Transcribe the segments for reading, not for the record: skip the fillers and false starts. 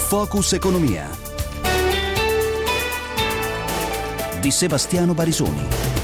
Focus Economia di Sebastiano Barisoni.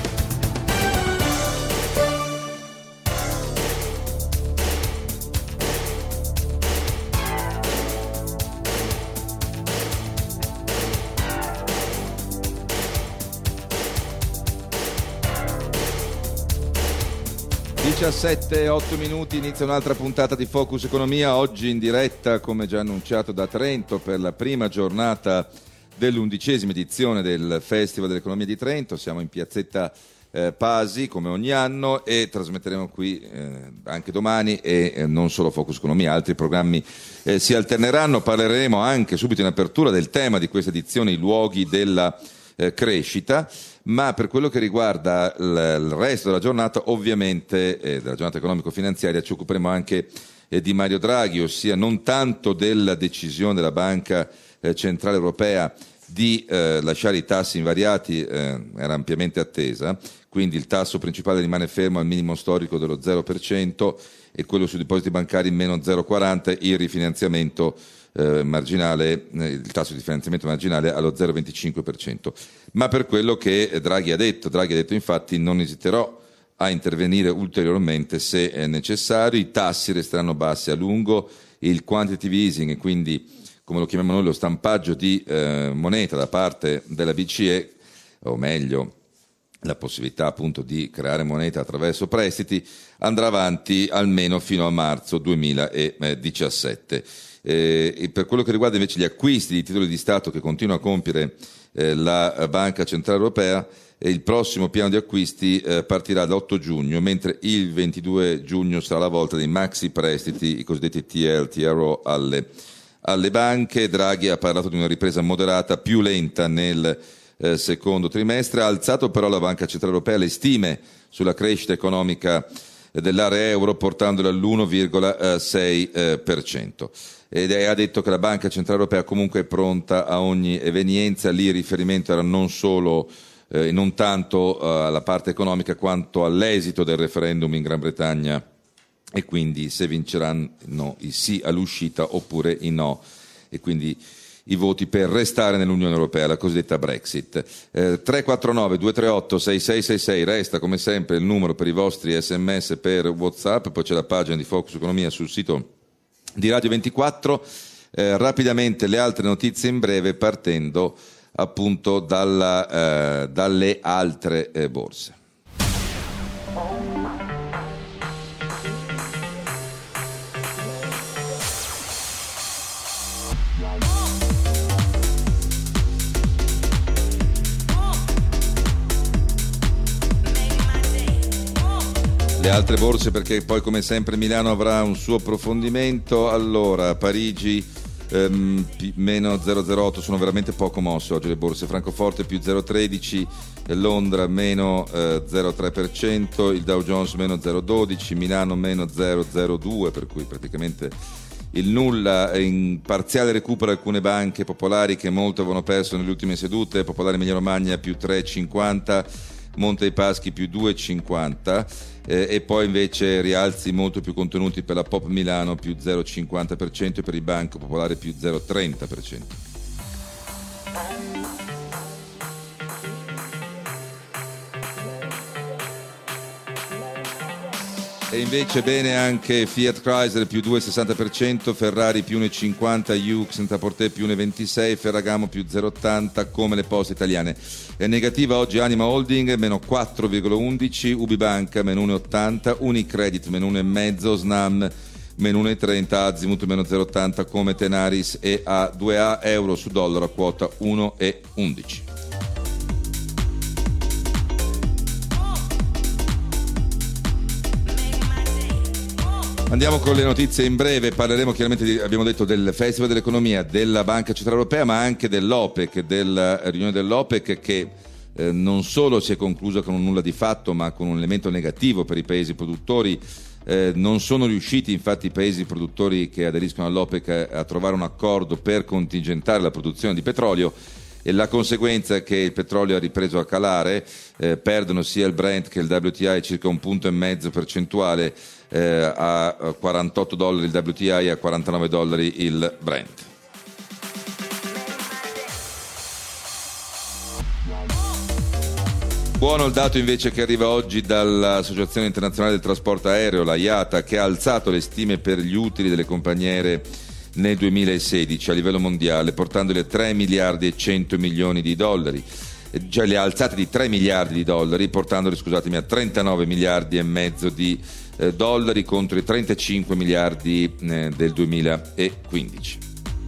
(17:08) inizia un'altra puntata di Focus Economia, oggi in diretta, come già annunciato, da Trento per la prima giornata dell'11ª edizione del Festival dell'Economia di Trento. Siamo in piazzetta Pasi come ogni anno e trasmetteremo qui anche domani e non solo Focus Economia, altri programmi si alterneranno. Parleremo anche subito in apertura del tema di questa edizione, i luoghi della crescita, ma per quello che riguarda il resto della giornata, ovviamente della giornata economico-finanziaria, ci occuperemo anche di Mario Draghi, ossia non tanto della decisione della Banca Centrale Europea di lasciare i tassi invariati, era ampiamente attesa, quindi il tasso principale rimane fermo al minimo storico dello 0% e quello sui depositi bancari meno 0,40, il rifinanziamento marginale, il tasso di finanziamento marginale allo 0,25%. Ma per quello che Draghi ha detto infatti: non esiterò a intervenire ulteriormente se è necessario, i tassi resteranno bassi a lungo, il quantitative easing, quindi come lo chiamiamo noi lo stampaggio di moneta da parte della BCE, o meglio la possibilità appunto di creare moneta attraverso prestiti, andrà avanti almeno fino a marzo 2017. E per quello che riguarda invece gli acquisti di titoli di Stato che continua a compiere la Banca Centrale Europea, il prossimo piano di acquisti partirà l'8 giugno, mentre il 22 giugno sarà la volta dei maxi prestiti, i cosiddetti TLTRO alle banche. Draghi ha parlato di una ripresa moderata, più lenta nel secondo trimestre. Ha alzato però la Banca Centrale Europea le stime sulla crescita economica dell'area euro, portandola all'1,6%. Ed ha detto che la Banca Centrale Europea comunque è pronta a ogni evenienza. Lì il riferimento era non tanto alla parte economica quanto all'esito del referendum in Gran Bretagna, e quindi se vinceranno i sì all'uscita oppure i no, e quindi i voti per restare nell'Unione Europea, la cosiddetta Brexit. 349-238-6666 resta come sempre il numero per i vostri SMS per WhatsApp, poi c'è la pagina di Focus Economia sul sito di Radio 24. Rapidamente le altre notizie in breve, partendo appunto dalle altre borse. Le altre borse, perché poi come sempre Milano avrà un suo approfondimento. Allora, Parigi meno 0,08, sono veramente poco mosse oggi le borse. Francoforte più 0,13, Londra meno 0,3%, il Dow Jones meno 0,12, Milano meno 0,02, per cui praticamente il nulla. In parziale recupero alcune banche popolari che molto avevano perso nelle ultime sedute. Popolare Emilia Romagna più 3,50, Monte dei Paschi più 2,50, e poi invece rialzi molto più contenuti per la Pop Milano più 0,50% e per il Banco Popolare più 0,30%. E invece bene anche Fiat Chrysler più 2,60%, Ferrari più 1,50%, Yux Net-a-Porter più 1,26%, Ferragamo più 0,80%, come le Poste Italiane. È negativa oggi Anima Holding meno 4,11%, Ubibanca meno 1,80%, Unicredit meno 1,5%, Snam meno 1,30%, Azimut meno 0,80%, come Tenaris e A2A, euro su dollaro a quota 1,11. Andiamo con le notizie in breve. Parleremo chiaramente abbiamo detto, del Festival dell'Economia, della Banca Centrale Europea, ma anche dell'OPEC, della riunione dell'OPEC che non solo si è conclusa con un nulla di fatto, ma con un elemento negativo per i paesi produttori. Non sono riusciti infatti i paesi produttori che aderiscono all'OPEC a trovare un accordo per contingentare la produzione di petrolio, e la conseguenza è che il petrolio ha ripreso a calare, perdono sia il Brent che il WTI circa 1,5 punti percentuale, a $48 il WTI e a $49 il Brent. Buono il dato invece che arriva oggi dall'Associazione Internazionale del Trasporto Aereo, la IATA, che ha alzato le stime per gli utili delle compagnie aeree nel 2016 a livello mondiale, portandoli a 3 miliardi e 100 milioni di dollari. Già le ha alzate di 3 miliardi di dollari, portandoli, a 39 miliardi e mezzo di dollari contro i 35 miliardi del 2015.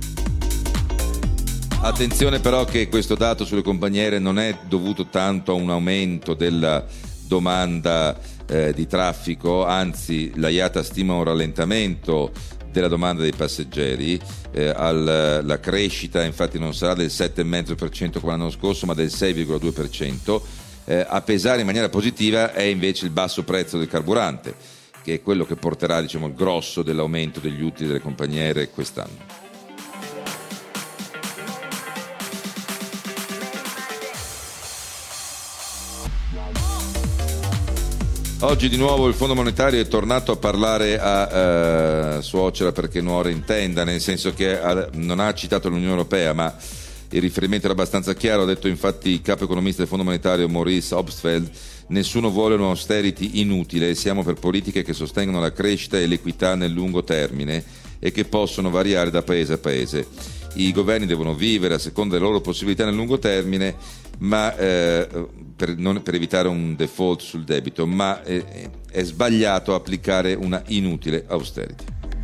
Attenzione però che questo dato sulle compagnie aeree non è dovuto tanto a un aumento della domanda di traffico, anzi la IATA stima un rallentamento della domanda dei passeggeri. La crescita infatti non sarà del 7,5% come l'anno scorso, ma del 6,2%. A pesare in maniera positiva è invece il basso prezzo del carburante, che è quello che porterà il grosso dell'aumento degli utili delle compagnie aeree quest'anno. Oggi di nuovo il Fondo Monetario è tornato a parlare a suocera perché nuore in tenda, nel senso che non ha citato l'Unione Europea, ma il riferimento era abbastanza chiaro. Ha detto infatti il capo economista del Fondo Monetario Maurice Obstfeld: nessuno vuole un austerity inutile, siamo per politiche che sostengono la crescita e l'equità nel lungo termine e che possono variare da paese a paese. I governi devono vivere a seconda delle loro possibilità nel lungo termine, ma per evitare un default sul debito, ma è sbagliato applicare una inutile austerity.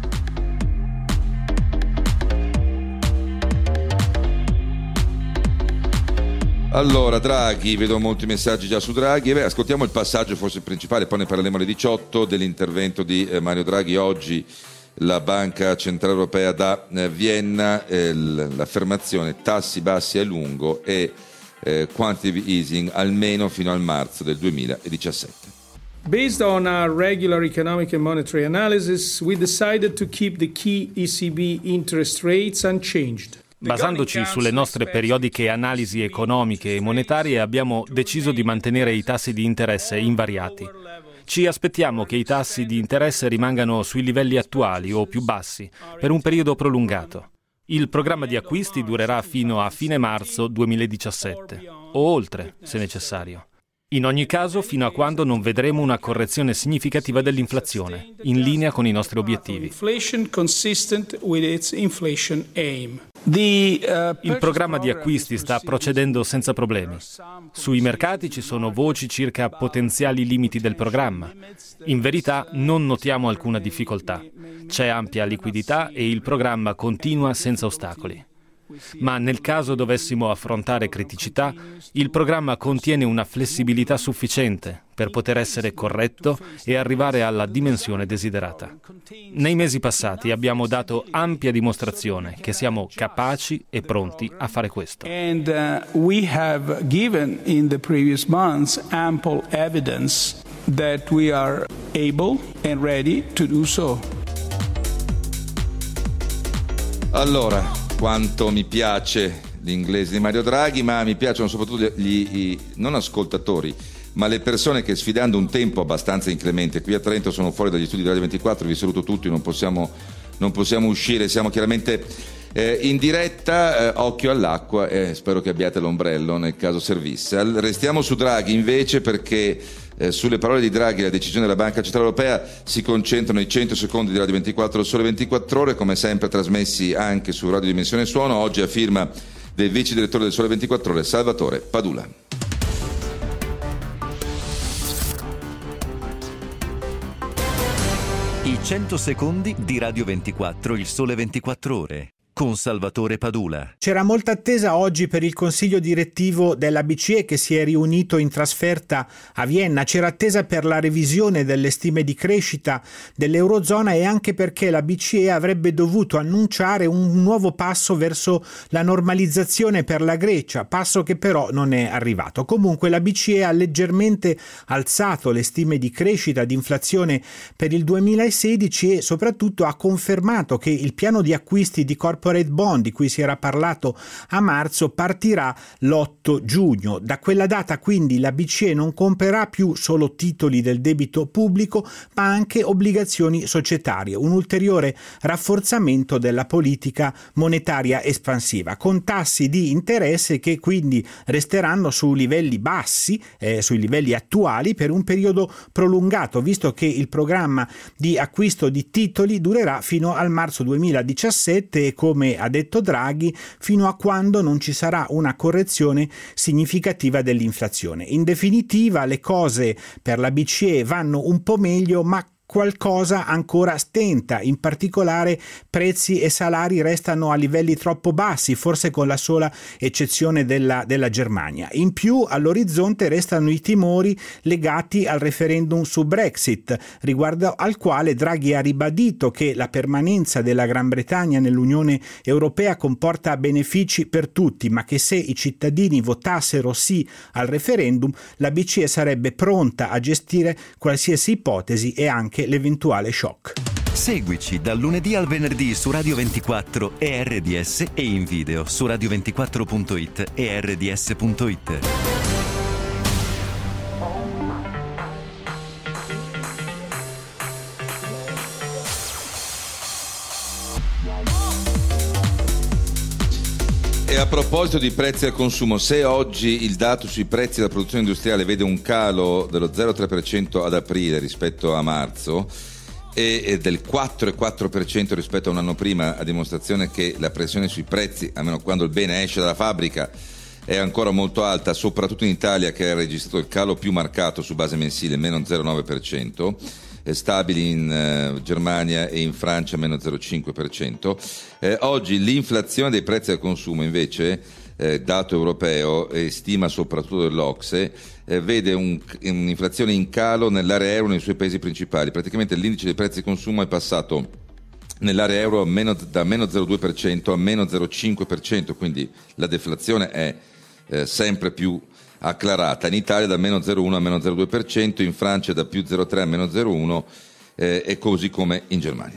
Allora, Draghi, vedo molti messaggi già su Draghi. Ascoltiamo il passaggio forse principale, poi ne parleremo alle 18 dell'intervento di Mario Draghi. Oggi la Banca Centrale Europea da Vienna, l'affermazione tassi bassi a lungo e quantitative easing almeno fino al marzo del 2017. Based on our regular economic and monetary analysis, we decided to keep the key ECB interest rates unchanged. Basandoci sulle nostre periodiche analisi economiche e monetarie, abbiamo deciso di mantenere i tassi di interesse invariati. Ci aspettiamo che i tassi di interesse rimangano sui livelli attuali o più bassi per un periodo prolungato. Il programma di acquisti durerà fino a fine marzo 2017 o oltre, se necessario. In ogni caso, fino a quando non vedremo una correzione significativa dell'inflazione, in linea con i nostri obiettivi. Il programma di acquisti sta procedendo senza problemi. Sui mercati ci sono voci circa potenziali limiti del programma. In verità non notiamo alcuna difficoltà. C'è ampia liquidità e il programma continua senza ostacoli. Ma nel caso dovessimo affrontare criticità, il programma contiene una flessibilità sufficiente per poter essere corretto e arrivare alla dimensione desiderata. Nei mesi passati abbiamo dato ampia dimostrazione che siamo capaci e pronti a fare questo. And we have given in the previous months ample evidence that we are able and ready to do so. Allora, quanto mi piace l'inglese di Mario Draghi, ma mi piacciono soprattutto gli non ascoltatori, ma le persone che, sfidando un tempo abbastanza inclemente, qui a Trento sono fuori dagli studi di Radio 24, vi saluto tutti, non possiamo uscire, siamo chiaramente in diretta, occhio all'acqua e spero che abbiate l'ombrello nel caso servisse. Restiamo su Draghi invece, perché sulle parole di Draghi e la decisione della Banca Centrale Europea si concentrano i 100 secondi di Radio 24 al Sole 24 Ore, come sempre trasmessi anche su Radio Dimensione Suono, oggi a firma del vice direttore del Sole 24 Ore Salvatore Padula. I 100 secondi di Radio 24, il Sole 24 Ore. Con Salvatore Padula. C'era molta attesa oggi per il consiglio direttivo della BCE che si è riunito in trasferta a Vienna. C'era attesa per la revisione delle stime di crescita dell'Eurozona e anche perché la BCE avrebbe dovuto annunciare un nuovo passo verso la normalizzazione per la Grecia, passo che però non è arrivato. Comunque la BCE ha leggermente alzato le stime di crescita di inflazione per il 2016 e soprattutto ha confermato che il piano di acquisti di corpo corporate bond di cui si era parlato a marzo partirà l'8 giugno. Da quella data quindi la BCE non comprerà più solo titoli del debito pubblico, ma anche obbligazioni societarie, un ulteriore rafforzamento della politica monetaria espansiva, con tassi di interesse che quindi resteranno su livelli bassi, sui livelli attuali per un periodo prolungato, visto che il programma di acquisto di titoli durerà fino al marzo 2017 e, come ha detto Draghi, fino a quando non ci sarà una correzione significativa dell'inflazione. In definitiva, le cose per la BCE vanno un po' meglio, ma qualcosa ancora stenta, in particolare prezzi e salari restano a livelli troppo bassi, forse con la sola eccezione della Germania. In più all'orizzonte restano i timori legati al referendum su Brexit, riguardo al quale Draghi ha ribadito che la permanenza della Gran Bretagna nell'Unione Europea comporta benefici per tutti, ma che se i cittadini votassero sì al referendum, la BCE sarebbe pronta a gestire qualsiasi ipotesi e anche l'eventuale shock. Seguici dal lunedì al venerdì su Radio 24 e RDS e in video su radio24.it e rds.it. E a proposito di prezzi al consumo, se oggi il dato sui prezzi della produzione industriale vede un calo dello 0,3% ad aprile rispetto a marzo e del 4,4% rispetto a un anno prima, a dimostrazione che la pressione sui prezzi, almeno quando il bene esce dalla fabbrica, è ancora molto alta, soprattutto in Italia, che ha registrato il calo più marcato su base mensile, meno 0,9%. Stabili in Germania e in Francia meno 0,5%. Oggi l'inflazione dei prezzi al consumo invece, dato europeo e stima soprattutto dell'Ocse, vede un'inflazione in calo nell'area euro nei suoi paesi principali. Praticamente l'indice dei prezzi al consumo è passato nell'area euro da meno 0,2% a meno 0,5%, quindi la deflazione è sempre più acclarata. In Italia da meno 0,1 a meno 0,2%, in Francia da più 0,3 a meno 0,1 e così come in Germania.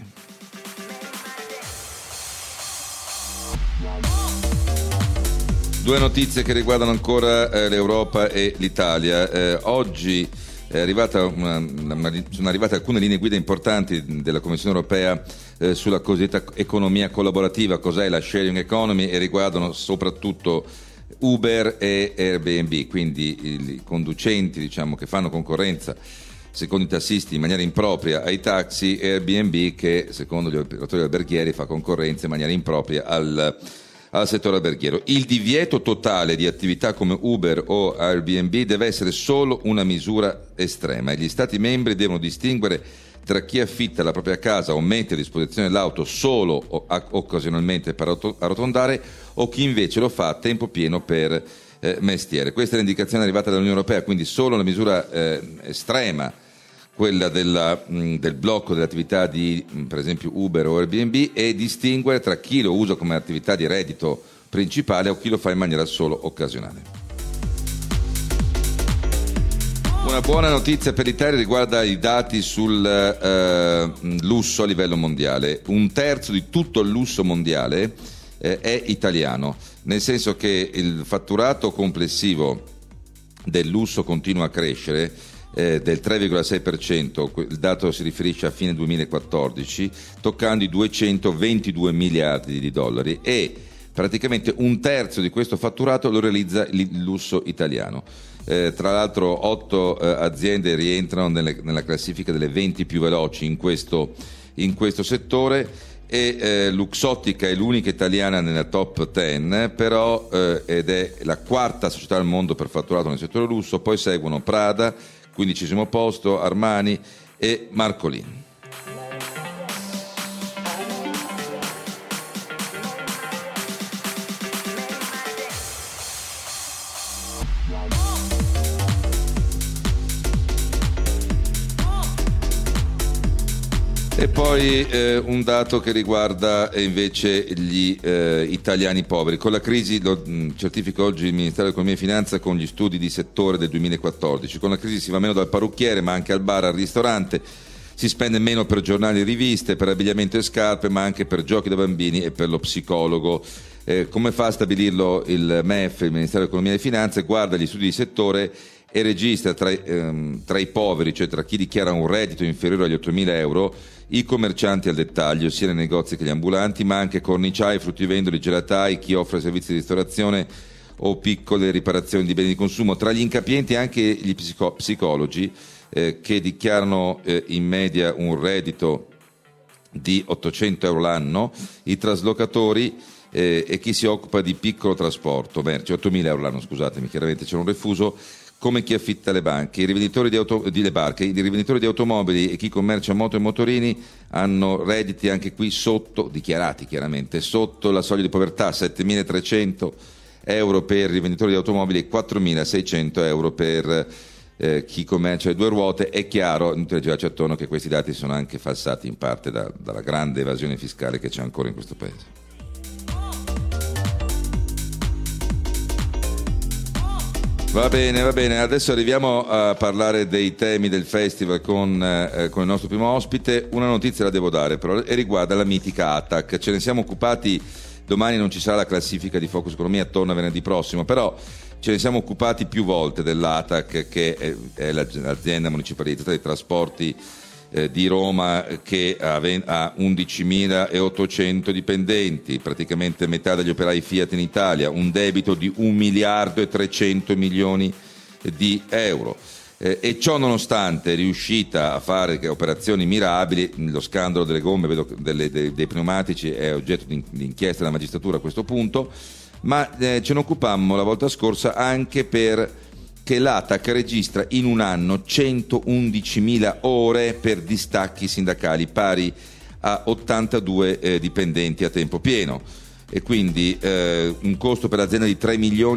Due notizie che riguardano ancora l'Europa e l'Italia. Oggi sono arrivate alcune linee guida importanti della Commissione europea sulla cosiddetta economia collaborativa, cos'è la sharing economy, e riguardano soprattutto Uber e Airbnb, quindi i conducenti, diciamo, che fanno concorrenza secondo i tassisti in maniera impropria ai taxi, e Airbnb che secondo gli operatori alberghieri fa concorrenza in maniera impropria al settore alberghiero. Il divieto totale di attività come Uber o Airbnb deve essere solo una misura estrema e gli Stati membri devono distinguere tra chi affitta la propria casa o mette a disposizione l'auto solo o occasionalmente per arrotondare o chi invece lo fa a tempo pieno per mestiere. Questa è l'indicazione arrivata dall'Unione Europea, quindi solo una misura estrema, quella del blocco delle attività di, per esempio, Uber o Airbnb, e distinguere tra chi lo usa come attività di reddito principale o chi lo fa in maniera solo occasionale. Una buona notizia per l'Italia riguarda i dati sul lusso a livello mondiale. Un terzo di tutto il lusso mondiale è italiano, nel senso che il fatturato complessivo del lusso continua a crescere del 3,6%, il dato si riferisce a fine 2014, toccando i 222 miliardi di dollari, e praticamente un terzo di questo fatturato lo realizza il lusso italiano. Tra l'altro 8 aziende rientrano nella classifica delle 20 più veloci in questo settore, e Luxottica è l'unica italiana nella top 10, però ed è la quarta società al mondo per fatturato nel settore lusso. Poi seguono Prada, 15° posto, Armani e Marcolin. E poi un dato che riguarda invece gli italiani poveri. Con la crisi, lo certifica oggi il Ministero dell'Economia e Finanza con gli studi di settore del 2014, con la crisi si va meno dal parrucchiere ma anche al bar, al ristorante, Si spende meno per giornali e riviste, per abbigliamento e scarpe, ma anche per giochi da bambini e per lo psicologo. Come fa a stabilirlo il MEF, il Ministero dell'Economia e delle Finanze? Guarda gli studi di settore e registra tra i poveri, cioè tra chi dichiara un reddito inferiore agli 8.000 euro, i commercianti al dettaglio, sia nei negozi che gli ambulanti, ma anche corniciai, fruttivendoli, gelatai, chi offre servizi di ristorazione o piccole riparazioni di beni di consumo. Tra gli incapienti anche gli psicologi che dichiarano in media un reddito di 800 euro l'anno, i traslocatori e chi si occupa di piccolo trasporto, merci, 8.000 euro l'anno, scusatemi, chiaramente c'è un refuso, come chi affitta le banche, i rivenditori di barche, i rivenditori di automobili e chi commercia moto e motorini hanno redditi anche qui dichiarati chiaramente, sotto la soglia di povertà, 7.300 euro per i rivenditori di automobili e 4.600 euro per chi commercia le due ruote. È chiaro, inutile girarci attorno, che questi dati sono anche falsati in parte dalla grande evasione fiscale che c'è ancora in questo paese. Va bene, adesso arriviamo a parlare dei temi del festival con il nostro primo ospite. Una notizia la devo dare però, e riguarda la mitica ATAC. Ce ne siamo occupati, domani non ci sarà la classifica di Focus Economia, torna venerdì prossimo, però ce ne siamo occupati più volte dell'ATAC, che è l'azienda municipalizzata dei trasporti di Roma, che ha 11.800 dipendenti, praticamente metà degli operai Fiat in Italia, un debito di 1.300 milioni di euro. E ciò nonostante è riuscita a fare operazioni mirabili. Lo scandalo delle gomme, dei pneumatici, è oggetto di inchiesta della magistratura a questo punto, ma ce ne occupammo la volta scorsa anche per che l'ATAC registra in un anno 111.000 ore per distacchi sindacali, pari a 82 dipendenti a tempo pieno, e quindi un costo per l'azienda di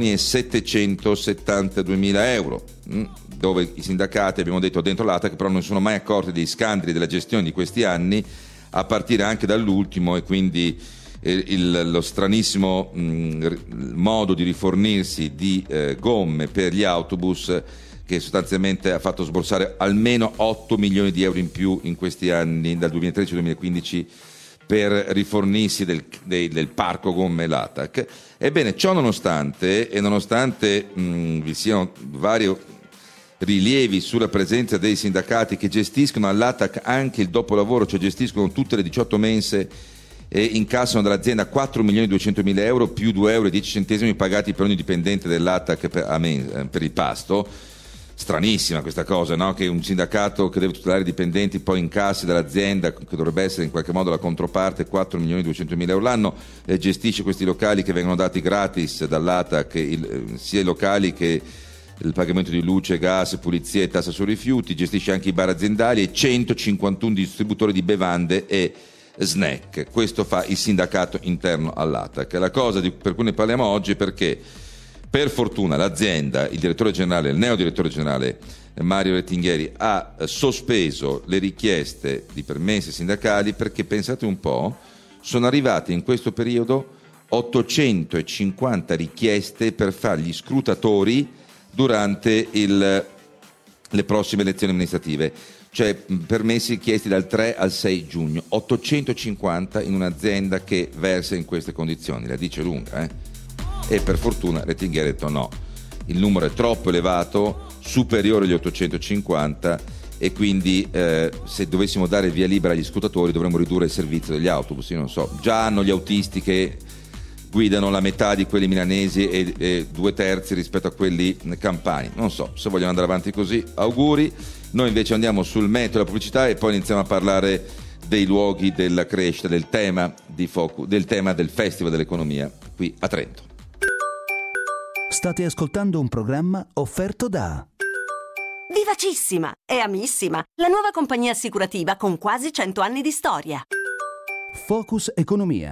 3.772.000 euro, dove i sindacati, abbiamo detto, dentro l'ATAC però non sono mai accorti dei scandali della gestione di questi anni, a partire anche dall'ultimo, e quindi lo stranissimo modo di rifornirsi di gomme per gli autobus, che sostanzialmente ha fatto sborsare almeno 8 milioni di euro in più in questi anni, dal 2013 al 2015, per rifornirsi del parco gomme l'ATAC. Ebbene, ciò nonostante, e nonostante vi siano vari rilievi sulla presenza dei sindacati che gestiscono all'ATAC anche il dopolavoro, cioè gestiscono tutte le 18 mense e incassano dall'azienda 4.200.000 euro più 2,10 euro pagati per ogni dipendente dell'ATAC per il pasto. Stranissima questa cosa, no? Che un sindacato che deve tutelare i dipendenti poi incassi dall'azienda, che dovrebbe essere in qualche modo la controparte, 4.200.000 euro l'anno, gestisce questi locali che vengono dati gratis dall'ATAC, sia i locali che il pagamento di luce, gas, pulizia e tassa sui rifiuti, gestisce anche i bar aziendali e 151 distributori di bevande e snack. Questo fa il sindacato interno all'ATAC. La cosa per cui ne parliamo oggi è perché, per fortuna, l'azienda, il neodirettore generale Mario Rettinghieri, ha sospeso le richieste di permessi sindacali, perché, pensate un po', sono arrivate in questo periodo 850 richieste per fare gli scrutatori durante le prossime elezioni amministrative, cioè permessi chiesti dal 3 al 6 giugno, 850 in un'azienda che versa in queste condizioni, la dice lunga, E per fortuna Rettinghieri ha detto no, il numero è troppo elevato, superiore agli 850, e quindi se dovessimo dare via libera agli scrutatori dovremmo ridurre il servizio degli autobus. Io non so, già hanno gli autisti che guidano la metà di quelli milanesi e 2/3 rispetto a quelli campani. Non so, se vogliono andare avanti così, auguri. Noi invece andiamo sul metodo della pubblicità e poi iniziamo a parlare dei luoghi della crescita, del tema del Festival dell'Economia qui a Trento. State ascoltando un programma offerto da Vivacissima e Amissima, la nuova compagnia assicurativa con quasi 100 anni di storia. Focus Economia.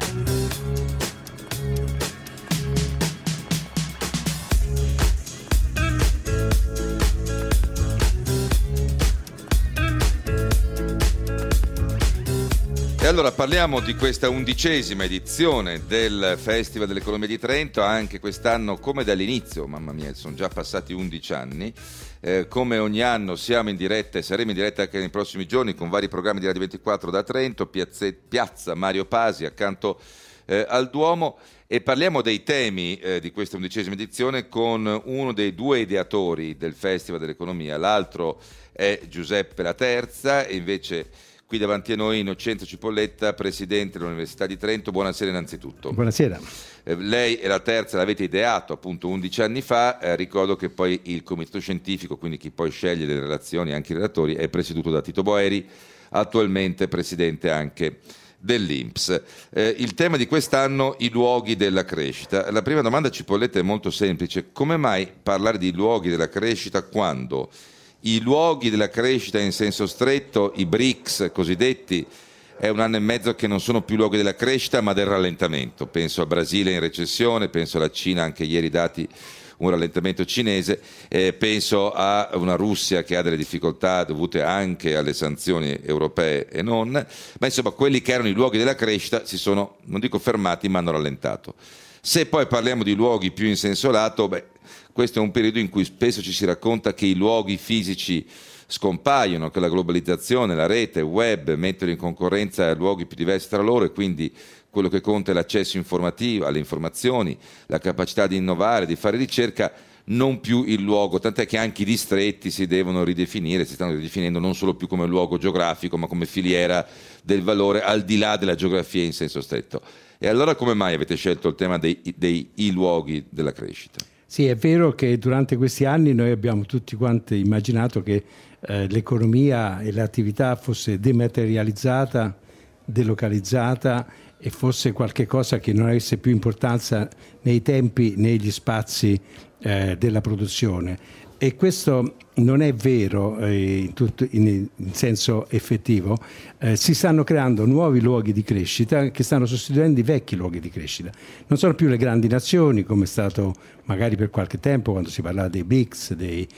E allora parliamo di questa 11ª edizione del Festival dell'Economia di Trento, anche quest'anno come dall'inizio, mamma mia, sono già passati 11 anni, come ogni anno siamo in diretta e saremo in diretta anche nei prossimi giorni con vari programmi di Radio 24 da Trento, piazza Mario Pasi accanto al Duomo, e parliamo dei temi di questa 11ª edizione con uno dei due ideatori del Festival dell'Economia, l'altro è Giuseppe Laterza e invece qui davanti a noi Innocenzo Cipolletta, presidente dell'Università di Trento. Buonasera innanzitutto. Buonasera. Lei e la Terza l'avete ideato appunto 11 anni fa, ricordo che poi il comitato scientifico, quindi chi poi sceglie le relazioni, anche i relatori, è presieduto da Tito Boeri, attualmente presidente anche dell'INPS. Il tema di quest'anno, i luoghi della crescita. La prima domanda, Cipolletta, è molto semplice: come mai parlare di luoghi della crescita quando i luoghi della crescita in senso stretto, i BRICS cosiddetti, è un anno e mezzo che non sono più luoghi della crescita ma del rallentamento? Penso al Brasile in recessione, penso alla Cina, anche ieri dati un rallentamento cinese, penso a una Russia che ha delle difficoltà dovute anche alle sanzioni europee e non, ma insomma quelli che erano i luoghi della crescita si sono, non dico fermati, ma hanno rallentato. Se poi parliamo di luoghi più in senso lato, questo è un periodo in cui spesso ci si racconta che i luoghi fisici scompaiono, che la globalizzazione, la rete, il web mettono in concorrenza luoghi più diversi tra loro e quindi quello che conta è l'accesso informativo alle informazioni, la capacità di innovare, di fare ricerca, non più il luogo, tant'è che anche i distretti si devono ridefinire, si stanno ridefinendo non solo più come luogo geografico ma come filiera del valore al di là della geografia in senso stretto. E allora come mai avete scelto il tema dei luoghi della crescita? Sì, è vero che durante questi anni noi abbiamo tutti quanti immaginato che l'economia e l'attività fosse dematerializzata, delocalizzata e fosse qualche cosa che non avesse più importanza nei tempi, negli spazi della produzione. E questo non è vero in senso effettivo. Si stanno creando nuovi luoghi di crescita che stanno sostituendo i vecchi luoghi di crescita. Non sono più le grandi nazioni, come è stato magari per qualche tempo quando si parlava dei BRICS,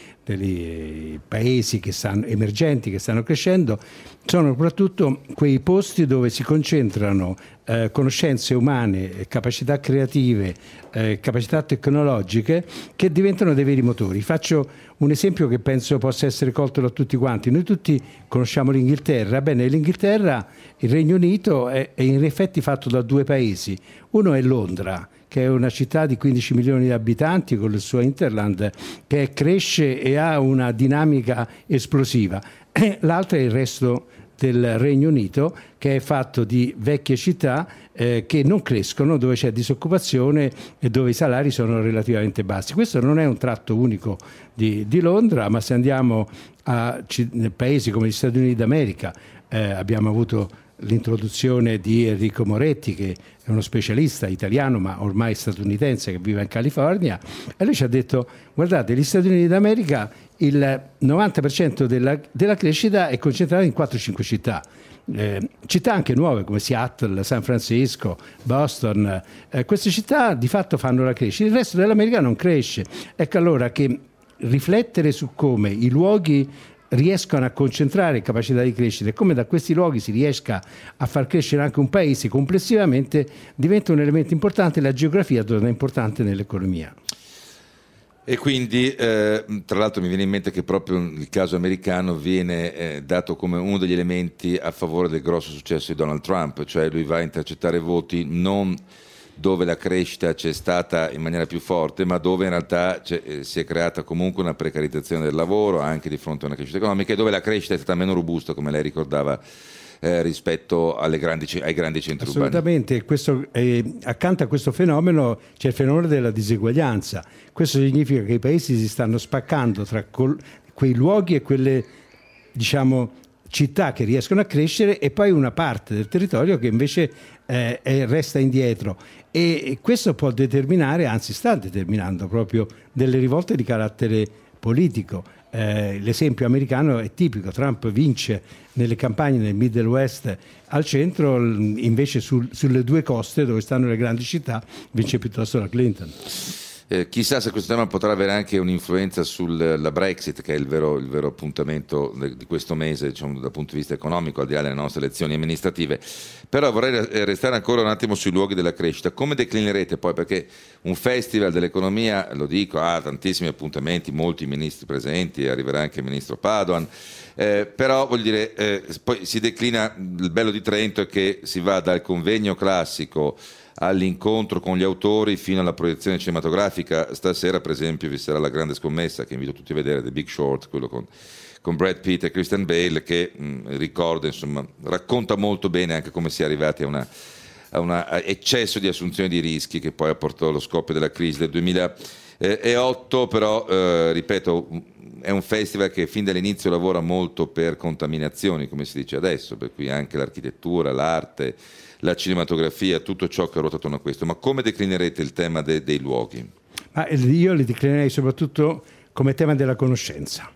dei paesi che stanno emergenti, che stanno crescendo. Sono soprattutto quei posti dove si concentrano conoscenze umane, capacità creative, capacità tecnologiche che diventano dei veri motori. Faccio un esempio che penso possa essere colto da tutti quanti. Noi tutti conosciamo l'Inghilterra. Bene, l'Inghilterra, il Regno Unito è in effetti fatto da due paesi. Uno è Londra, che è una città di 15 milioni di abitanti con il suo Interland che cresce e ha una dinamica esplosiva. L'altro è il resto del Regno Unito, che è fatto di vecchie città che non crescono, dove c'è disoccupazione e dove i salari sono relativamente bassi. Questo non è un tratto unico di Londra, ma se andiamo a paesi come gli Stati Uniti d'America, abbiamo avuto l'introduzione di Enrico Moretti, che è uno specialista italiano ma ormai statunitense che vive in California, e lui ci ha detto: guardate, gli Stati Uniti d'America il 90% della crescita è concentrata in 4-5 città. Città anche nuove come Seattle, San Francisco, Boston, queste città di fatto fanno la crescita, il resto dell'America non cresce. Ecco allora che riflettere su come i luoghi riescono a concentrare capacità di crescita e come da questi luoghi si riesca a far crescere anche un paese complessivamente diventa un elemento importante. La geografia torna importante nell'economia. E quindi, tra l'altro mi viene in mente che proprio il caso americano viene dato come uno degli elementi a favore del grosso successo di Donald Trump, cioè lui va a intercettare voti non dove la crescita c'è stata in maniera più forte, ma dove in realtà si è creata comunque una precarizzazione del lavoro anche di fronte a una crescita economica, e dove la crescita è stata meno robusta, come lei ricordava, rispetto ai grandi centri urbani. Assolutamente, accanto a questo fenomeno c'è il fenomeno della diseguaglianza. Questo significa che i paesi si stanno spaccando tra quei luoghi e quelle, diciamo, città che riescono a crescere e poi una parte del territorio che invece resta indietro, e questo può determinare, anzi sta determinando proprio delle rivolte di carattere politico. L'esempio americano è tipico: Trump vince nelle campagne nel Middle West al centro, invece sulle due coste dove stanno le grandi città vince piuttosto la Clinton. Chissà se questo tema potrà avere anche un'influenza sulla Brexit, che è il vero appuntamento di questo mese, diciamo, dal punto di vista economico, al di là delle nostre elezioni amministrative. Però vorrei restare ancora un attimo sui luoghi della crescita. Come declinerete poi? Perché un festival dell'economia, lo dico, ha tantissimi appuntamenti, molti ministri presenti, arriverà anche il ministro Padoan, però voglio dire, poi si declina. Il bello di Trento è che si va dal convegno classico all'incontro con gli autori fino alla proiezione cinematografica. Stasera per esempio vi sarà La Grande Scommessa, che invito tutti a vedere, The Big Short, quello con Brad Pitt e Christian Bale, che ricorda, insomma, racconta molto bene anche come si è arrivati a un eccesso di assunzione di rischi che poi ha portato allo scoppio della crisi del 2008. Però ripeto, è un festival che fin dall'inizio lavora molto per contaminazioni, come si dice adesso, per cui anche l'architettura, l'arte, la cinematografia, tutto ciò che ruota attorno a questo. Ma come declinerete il tema dei luoghi? Io li declinerei soprattutto come tema della conoscenza.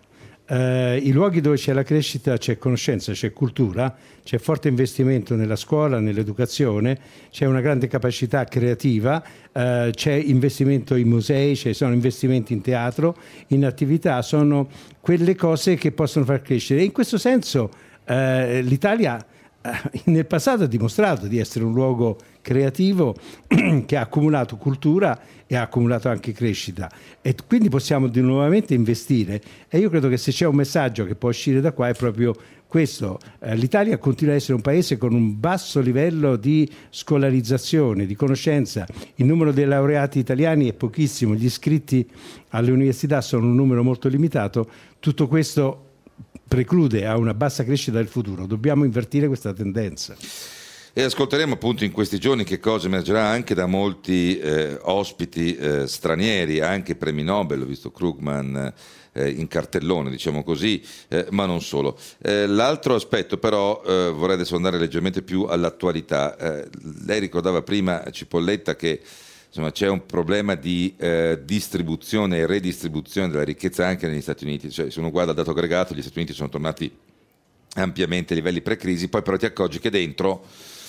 I luoghi dove c'è la crescita c'è conoscenza, c'è cultura, c'è forte investimento nella scuola, nell'educazione, c'è una grande capacità creativa, c'è investimento in musei, ci sono investimenti in teatro, in attività, sono quelle cose che possono far crescere. E in questo senso l'Italia nel passato ha dimostrato di essere un luogo creativo che ha accumulato cultura e ha accumulato anche crescita, e quindi possiamo nuovamente investire. E io credo che se c'è un messaggio che può uscire da qua è proprio questo: l'Italia continua a essere un paese con un basso livello di scolarizzazione, di conoscenza. Il numero dei laureati italiani è pochissimo, gli iscritti alle università sono un numero molto limitato. Tutto questo preclude a una bassa crescita del futuro. Dobbiamo invertire questa tendenza. E ascolteremo appunto in questi giorni che cosa emergerà anche da molti ospiti stranieri, anche premi Nobel. Ho visto Krugman in cartellone, diciamo così, ma non solo. L'altro aspetto però vorrei adesso andare leggermente più all'attualità. Lei ricordava prima, Cipolletta, che insomma c'è un problema di distribuzione e redistribuzione della ricchezza anche negli Stati Uniti. Cioè, se uno guarda il dato aggregato, gli Stati Uniti sono tornati ampiamente ai livelli pre-crisi, poi però ti accorgi che dentro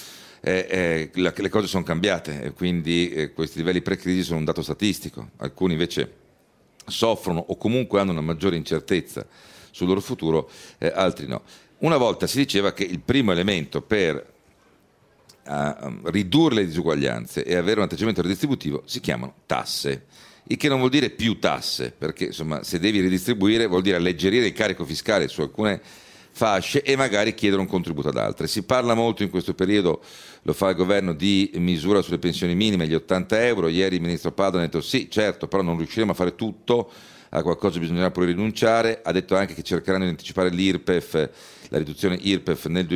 le cose sono cambiate, e quindi questi livelli pre-crisi sono un dato statistico. Alcuni invece soffrono o comunque hanno una maggiore incertezza sul loro futuro, altri no. Una volta si diceva che il primo elemento per ridurre le disuguaglianze e avere un atteggiamento redistributivo si chiamano tasse, il che non vuol dire più tasse, perché insomma se devi ridistribuire vuol dire alleggerire il carico fiscale su alcune fasce e magari chiedere un contributo ad altre. Si parla molto in questo periodo, lo fa il governo, di misura sulle pensioni minime, gli 80 euro. Ieri il ministro Padoan ha detto sì, certo, però non riusciremo a fare tutto, a qualcosa bisognerà pure rinunciare. Ha detto anche che cercheranno di anticipare l'IRPEF, la riduzione IRPEF nel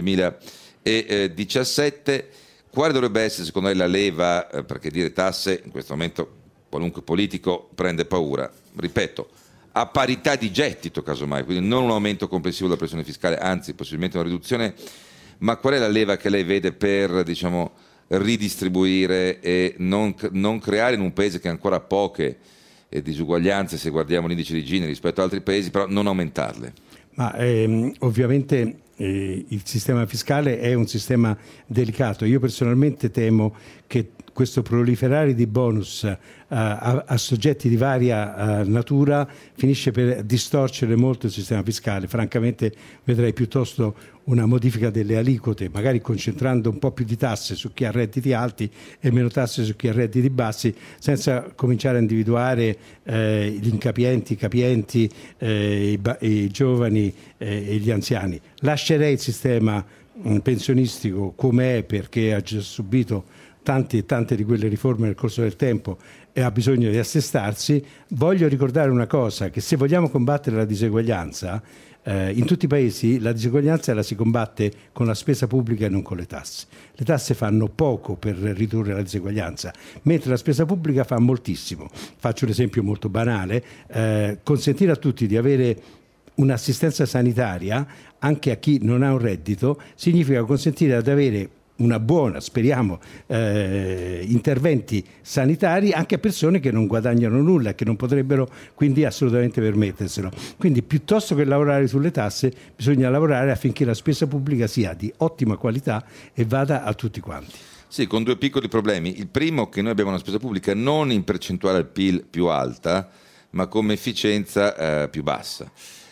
2017. Quale dovrebbe essere secondo lei la leva, perché dire tasse in questo momento qualunque politico prende paura, ripeto, a parità di gettito casomai, quindi non un aumento complessivo della pressione fiscale, anzi possibilmente una riduzione, ma qual è la leva che lei vede per, diciamo, ridistribuire e non creare in un paese che ha ancora poche disuguaglianze, se guardiamo l'indice di Gini rispetto ad altri paesi, però non aumentarle? Ma ovviamente il sistema fiscale è un sistema delicato. Io personalmente temo che questo proliferare di bonus a soggetti di varia natura finisce per distorcere molto il sistema fiscale. Francamente vedrei piuttosto una modifica delle aliquote, magari concentrando un po' più di tasse su chi ha redditi alti e meno tasse su chi ha redditi bassi, senza cominciare a individuare gli incapienti, i capienti, i giovani e gli anziani. Lascerei il sistema pensionistico com'è, perché ha già subito tante di quelle riforme nel corso del tempo e ha bisogno di assestarsi. Voglio ricordare una cosa, che se vogliamo combattere la diseguaglianza, in tutti i paesi la diseguaglianza la si combatte con la spesa pubblica e non con le tasse. Le tasse fanno poco per ridurre la diseguaglianza, mentre la spesa pubblica fa moltissimo. Faccio un esempio molto banale: consentire a tutti di avere un'assistenza sanitaria anche a chi non ha un reddito significa consentire ad avere una buona, speriamo, interventi sanitari anche a persone che non guadagnano nulla e che non potrebbero quindi assolutamente permetterselo. Quindi piuttosto che lavorare sulle tasse bisogna lavorare affinché la spesa pubblica sia di ottima qualità e vada a tutti quanti. Sì, con due piccoli problemi. Il primo, che noi abbiamo una spesa pubblica non in percentuale al PIL più alta, ma come efficienza più bassa.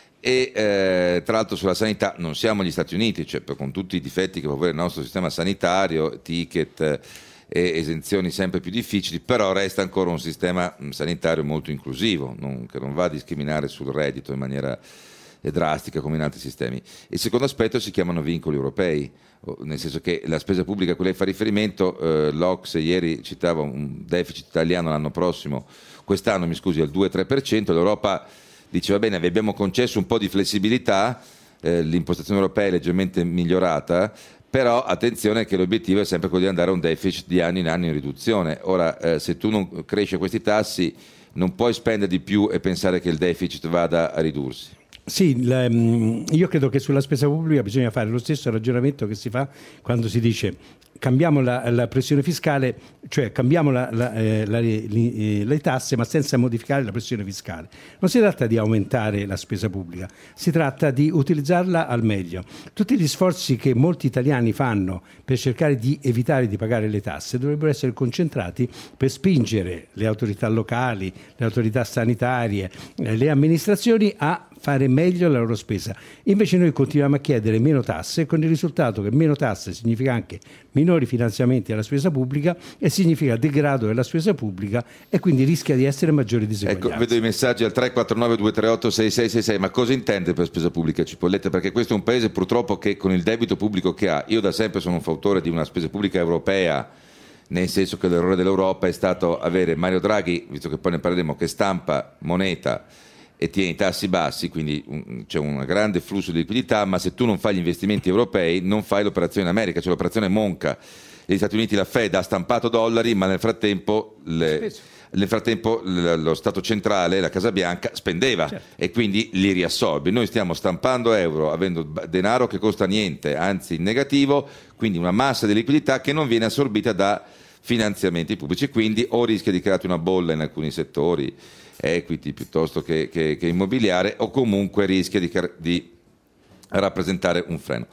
E tra l'altro sulla sanità non siamo gli Stati Uniti, cioè con tutti i difetti che può avere il nostro sistema sanitario, ticket e esenzioni sempre più difficili, però resta ancora un sistema sanitario molto inclusivo, che non va a discriminare sul reddito in maniera drastica come in altri sistemi. Il secondo aspetto si chiamano vincoli europei, nel senso che la spesa pubblica a cui lei fa riferimento, l'Ocse ieri citava un deficit italiano quest'anno al 2-3%, l'Europa dice va bene, vi abbiamo concesso un po' di flessibilità, l'impostazione europea è leggermente migliorata, però attenzione che l'obiettivo è sempre quello di andare a un deficit di anno in anno in riduzione. Ora, se tu non cresci a questi tassi non puoi spendere di più e pensare che il deficit vada a ridursi. Sì, io credo che sulla spesa pubblica bisogna fare lo stesso ragionamento che si fa quando si dice cambiamo la pressione fiscale, cioè cambiamo le tasse ma senza modificare la pressione fiscale. Non si tratta di aumentare la spesa pubblica, si tratta di utilizzarla al meglio. Tutti gli sforzi che molti italiani fanno per cercare di evitare di pagare le tasse dovrebbero essere concentrati per spingere le autorità locali, le autorità sanitarie, le amministrazioni a fare meglio la loro spesa. Invece noi continuiamo a chiedere meno tasse, con il risultato che meno tasse significa anche minori finanziamenti alla spesa pubblica e significa degrado della spesa pubblica e quindi rischia di essere maggiori diseguaglianze. Ecco, vedo i messaggi al 349-238-6666, ma cosa intende per spesa pubblica Cipolletta? Perché questo è un paese purtroppo che con il debito pubblico che ha, io da sempre sono un fautore di una spesa pubblica europea, nel senso che l'errore dell'Europa è stato avere Mario Draghi, visto che poi ne parleremo, che stampa moneta e tiene i tassi bassi, quindi c'è un grande flusso di liquidità, ma se tu non fai gli investimenti europei non fai l'operazione in America, cioè l'operazione Monca. Negli Stati Uniti la Fed ha stampato dollari, ma nel frattempo lo Stato centrale, la Casa Bianca, spendeva, certo, e quindi li riassorbe. Noi stiamo stampando euro, avendo denaro che costa niente, anzi in negativo, quindi una massa di liquidità che non viene assorbita da finanziamenti pubblici, quindi o rischia di creare una bolla in alcuni settori, equity piuttosto che immobiliare, o comunque rischia di rappresentare un freno.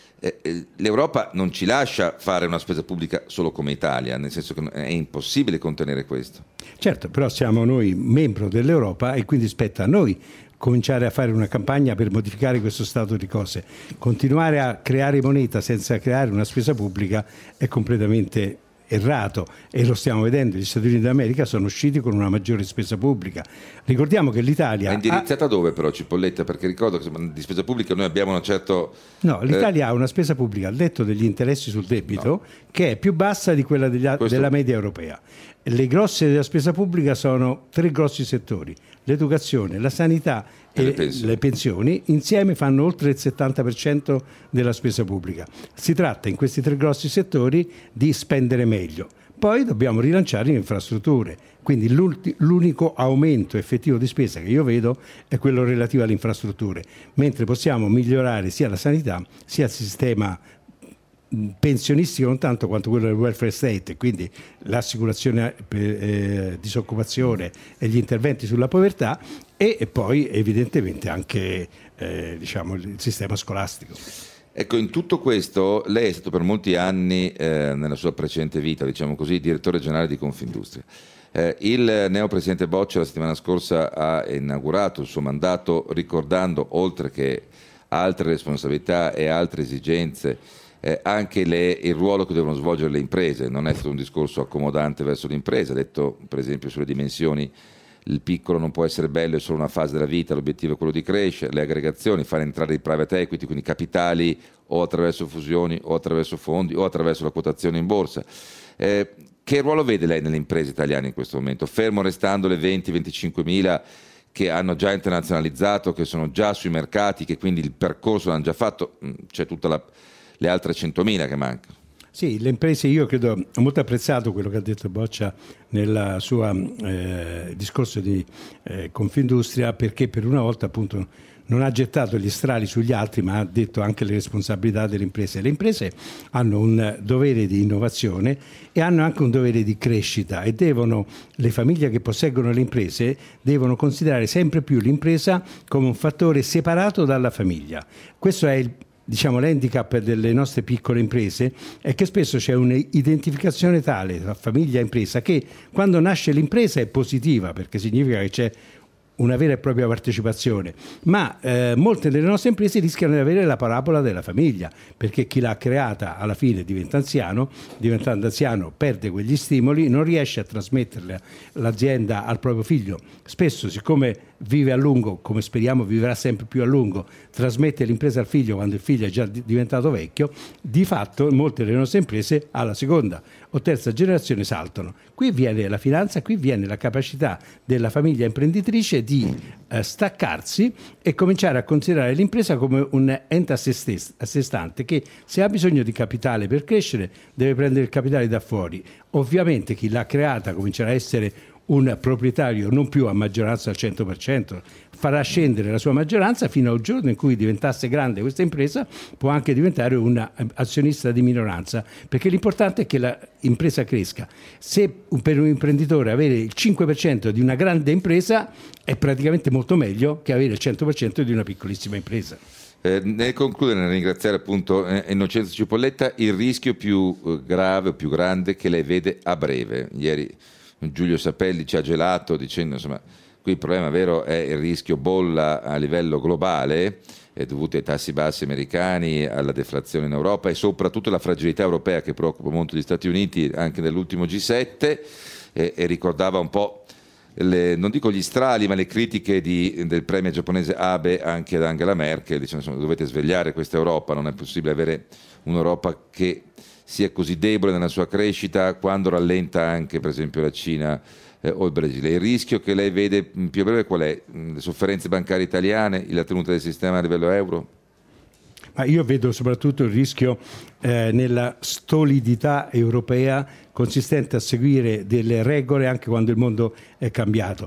L'Europa non ci lascia fare una spesa pubblica solo come Italia, nel senso che è impossibile contenere questo. Certo, però siamo noi membro dell'Europa e quindi spetta a noi cominciare a fare una campagna per modificare questo stato di cose. Continuare a creare moneta senza creare una spesa pubblica è completamente errato e lo stiamo vedendo. Gli Stati Uniti d'America sono usciti con una maggiore spesa pubblica. Ricordiamo che l'Italia è indirizzata dove però, Cipolletta? Perché ricordo che di spesa pubblica noi abbiamo una certa... No, l'Italia ha una spesa pubblica al netto degli interessi sul debito che è più bassa di quella della media europea. Le grosse della spesa pubblica sono tre grossi settori: l'educazione, la sanità e le pensioni. Insieme fanno oltre il 70% della spesa pubblica. Si tratta in questi tre grossi settori di spendere meglio. Poi dobbiamo rilanciare le infrastrutture, quindi l'unico aumento effettivo di spesa che io vedo è quello relativo alle infrastrutture, mentre possiamo migliorare sia la sanità sia il sistema pensionistico non tanto quanto quello del welfare state, quindi l'assicurazione per disoccupazione e gli interventi sulla povertà, e poi evidentemente anche il sistema scolastico. Ecco, in tutto questo lei è stato per molti anni nella sua precedente vita, diciamo così, direttore generale di Confindustria. Il neopresidente Boccia la settimana scorsa ha inaugurato il suo mandato ricordando, oltre che altre responsabilità e altre esigenze, anche il ruolo che devono svolgere le imprese. Non è stato un discorso accomodante verso le imprese, ha detto per esempio sulle dimensioni: il piccolo non può essere bello, è solo una fase della vita, l'obiettivo è quello di crescere, le aggregazioni, fare entrare i private equity, quindi capitali o attraverso fusioni o attraverso fondi o attraverso la quotazione in borsa. Che ruolo vede lei nelle imprese italiane in questo momento, fermo restando le 20-25 mila che hanno già internazionalizzato, che sono già sui mercati, che quindi il percorso l'hanno già fatto? C'è tutta le altre 100.000 che mancano. Sì, le imprese, io credo, ho molto apprezzato quello che ha detto Boccia nel suo discorso di Confindustria, perché per una volta appunto non ha gettato gli strali sugli altri, ma ha detto anche le responsabilità delle imprese. Le imprese hanno un dovere di innovazione e hanno anche un dovere di crescita, e le famiglie che posseggono le imprese devono considerare sempre più l'impresa come un fattore separato dalla famiglia. Questo è l'handicap delle nostre piccole imprese è che spesso c'è un'identificazione tale tra famiglia e impresa che quando nasce l'impresa è positiva, perché significa che c'è una vera e propria partecipazione, ma molte delle nostre imprese rischiano di avere la parabola della famiglia, perché chi l'ha creata alla fine diventa anziano, diventando anziano perde quegli stimoli, non riesce a trasmettere l'azienda al proprio figlio. Spesso, siccome vive a lungo, come speriamo vivrà sempre più a lungo, trasmette l'impresa al figlio quando il figlio è già diventato vecchio, di fatto molte delle nostre imprese alla seconda o terza generazione saltano. Qui viene la finanza, qui viene la capacità della famiglia imprenditrice di staccarsi e cominciare a considerare l'impresa come un ente a sé stante, che se ha bisogno di capitale per crescere deve prendere il capitale da fuori. Ovviamente chi l'ha creata comincerà a essere un proprietario non più a maggioranza al 100%, farà scendere la sua maggioranza fino al giorno in cui diventasse grande questa impresa, può anche diventare un azionista di minoranza, perché l'importante è che l'impresa cresca. Se per un imprenditore avere il 5% di una grande impresa è praticamente molto meglio che avere il 100% di una piccolissima impresa. Nel concludere, nel ringraziare appunto Innocenzo Cipolletta, il rischio più grave o più grande che lei vede a breve. Ieri Giulio Sapelli ci ha gelato dicendo insomma qui il problema vero è il rischio bolla a livello globale dovuto ai tassi bassi americani, alla deflazione in Europa e soprattutto alla fragilità europea che preoccupa molto gli Stati Uniti anche nell'ultimo G7 e ricordava un po' non dico gli strali ma le critiche del premier giapponese Abe anche ad Angela Merkel dicendo insomma, dovete svegliare questa Europa, non è possibile avere un'Europa che sia così debole nella sua crescita quando rallenta anche per esempio la Cina o il Brasile. Il rischio che lei vede più a breve qual è? Le sofferenze bancarie italiane, la tenuta del sistema a livello euro? Ma io vedo soprattutto il rischio nella stolidità europea consistente a seguire delle regole anche quando il mondo è cambiato.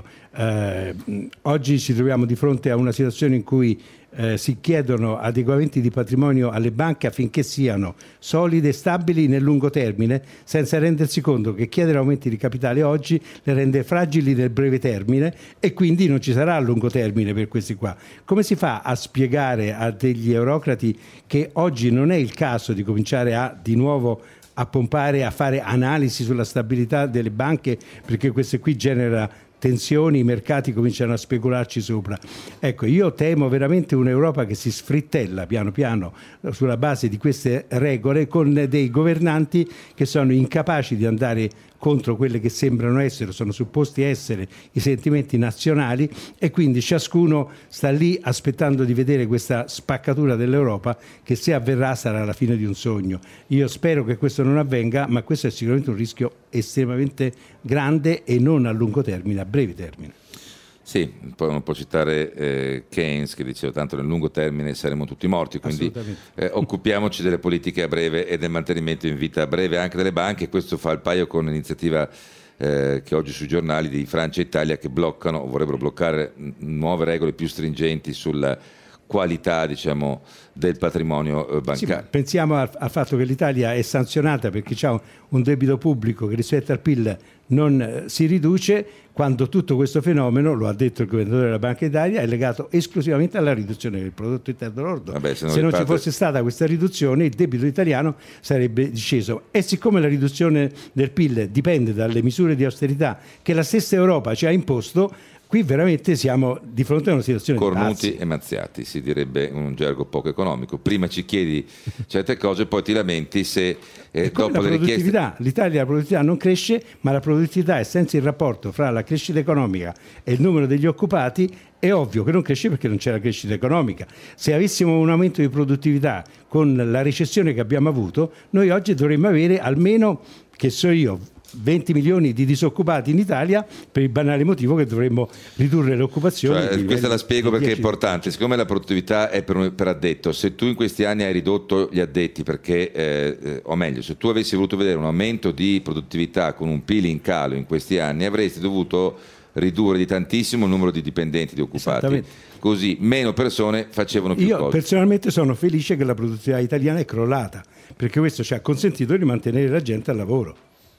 Oggi ci troviamo di fronte a una situazione in cui si chiedono adeguamenti di patrimonio alle banche affinché siano solide e stabili nel lungo termine, senza rendersi conto che chiedere aumenti di capitale oggi le rende fragili nel breve termine e quindi non ci sarà a lungo termine per questi qua. Come si fa a spiegare a degli eurocrati che oggi non è il caso di cominciare di nuovo a pompare, a fare analisi sulla stabilità delle banche, perché queste qui genera tensioni, i mercati cominciano a specularci sopra. Ecco, io temo veramente un'Europa che si sfrittella piano piano sulla base di queste regole con dei governanti che sono incapaci di andare contro quelle che sembrano essere, sono supposti essere i sentimenti nazionali e quindi ciascuno sta lì aspettando di vedere questa spaccatura dell'Europa che se avverrà sarà la fine di un sogno. Io spero che questo non avvenga, ma questo è sicuramente un rischio estremamente grande e non a lungo termine, a breve termine. Sì, poi uno può citare Keynes che diceva tanto nel lungo termine saremo tutti morti, quindi occupiamoci delle politiche a breve e del mantenimento in vita a breve anche delle banche. Questo fa il paio con l'iniziativa che oggi sui giornali di Francia e Italia che bloccano o vorrebbero bloccare nuove regole più stringenti sulla qualità diciamo del patrimonio bancario. Sì, pensiamo al fatto che l'Italia è sanzionata perché ha un debito pubblico che rispetto al PIL non si riduce, quando tutto questo fenomeno, lo ha detto il governatore della Banca d'Italia, è legato esclusivamente alla riduzione del prodotto interno lordo. Vabbè, se non ci fosse stata questa riduzione il debito italiano sarebbe disceso e siccome la riduzione del PIL dipende dalle misure di austerità che la stessa Europa ci ha imposto, qui veramente siamo di fronte a una situazione cornuti e mazziati, si direbbe in un gergo poco economico. Prima ci chiedi certe cose, poi ti lamenti se dopo le richieste. L'Italia la produttività non cresce, ma la produttività è senza il rapporto fra la crescita economica e il numero degli occupati. È ovvio che non cresce perché non c'è la crescita economica. Se avessimo un aumento di produttività con la recessione che abbiamo avuto, noi oggi dovremmo avere almeno, che so io, 20 milioni di disoccupati in Italia per il banale motivo che dovremmo ridurre l'occupazione. Questa la spiego perché è importante. Siccome la produttività è per addetto, se tu in questi anni hai ridotto gli addetti perché, o meglio, se tu avessi voluto vedere un aumento di produttività con un PIL in calo in questi anni, avresti dovuto ridurre di tantissimo il numero di dipendenti, di occupati, così meno persone facevano più cose. Io personalmente sono felice che la produttività italiana è crollata, perché questo ci ha consentito di mantenere la gente al lavoro.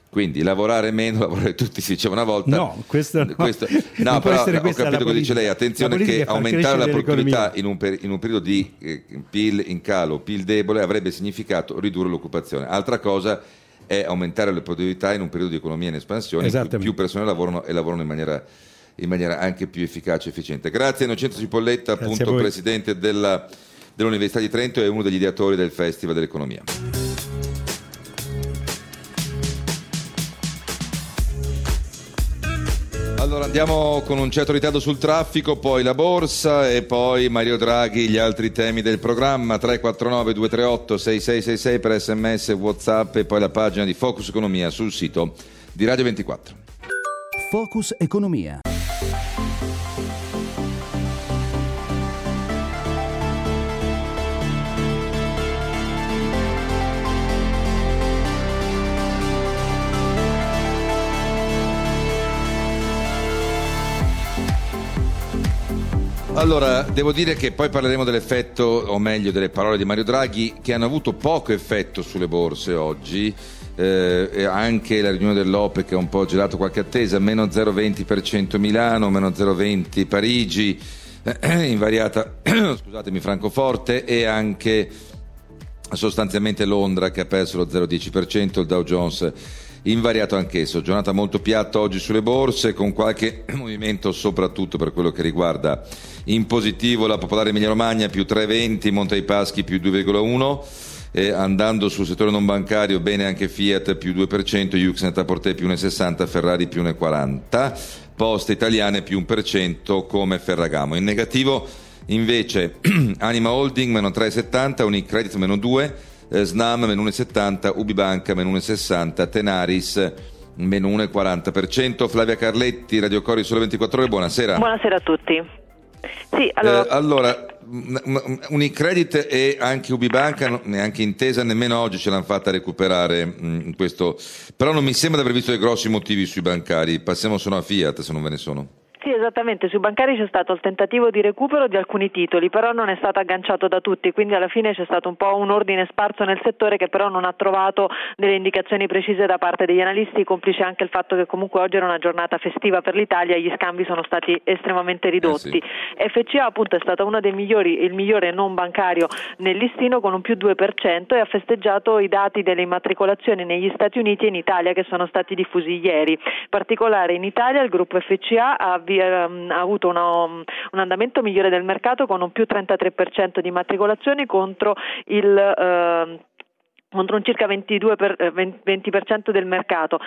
Quindi lavorare meno, lavorare tutti, si diceva una volta. No, questo no. No, però ho capito che dice lei, attenzione che aumentare la produttività in un periodo di PIL in calo, PIL debole, avrebbe significato ridurre l'occupazione. Altra cosa è aumentare la produttività in un periodo di economia in espansione, in cui più persone lavorano e lavorano in maniera anche più efficace e efficiente. Grazie Innocenzo Cipolletta, appunto presidente dell'Università di Trento e uno degli ideatori del Festival dell'Economia. Allora andiamo con un certo ritardo sul traffico, poi la borsa e poi Mario Draghi, gli altri temi del programma. 349 238 6666 per SMS, WhatsApp e poi la pagina di Focus Economia sul sito di Radio 24. Focus Economia. Allora, devo dire che poi parleremo dell'effetto, o meglio delle parole di Mario Draghi, che hanno avuto poco effetto sulle borse oggi, e anche la riunione dell'OPEC che ha un po' gelato qualche attesa, meno 0,20% Milano, meno 0,20% Parigi, invariata, scusatemi, Francoforte, e anche sostanzialmente Londra che ha perso lo 0,10%, il Dow Jones invariato anch'esso. Giornata molto piatta oggi sulle borse, con qualche movimento soprattutto per quello che riguarda in positivo la Popolare Emilia Romagna più 3,20, Monte dei Paschi più 2,1, andando sul settore non bancario bene anche Fiat più 2%, Yux Net-a-Porter più 1,60, Ferrari più 1,40, Poste Italiane più 1% come Ferragamo. In negativo invece Anima Holding meno 3,70, Unicredit meno 2, Snam meno 1,70, Ubibanca meno 1,60, Tenaris meno 1,40%. Flavia Carletti, Radio Cori Sole 24 Ore, buonasera. Buonasera a tutti. Sì, allora Unicredit e anche Ubibanca neanche intesa nemmeno oggi ce l'hanno fatta recuperare questo, però non mi sembra di aver visto dei grossi motivi sui bancari. Passiamo solo a Fiat, se non ve ne sono. Sì, esattamente, sui bancari c'è stato il tentativo di recupero di alcuni titoli, però non è stato agganciato da tutti, quindi alla fine c'è stato un po' un ordine sparso nel settore che però non ha trovato delle indicazioni precise da parte degli analisti, complice anche il fatto che comunque oggi era una giornata festiva per l'Italia e gli scambi sono stati estremamente ridotti. Sì. FCA appunto è stata una dei migliori, il migliore non bancario nel listino con un più 2% e ha festeggiato i dati delle immatricolazioni negli Stati Uniti e in Italia che sono stati diffusi ieri. In particolare in Italia il gruppo FCA ha avuto un andamento migliore del mercato con un più 33% di immatricolazioni contro un circa 20% del mercato,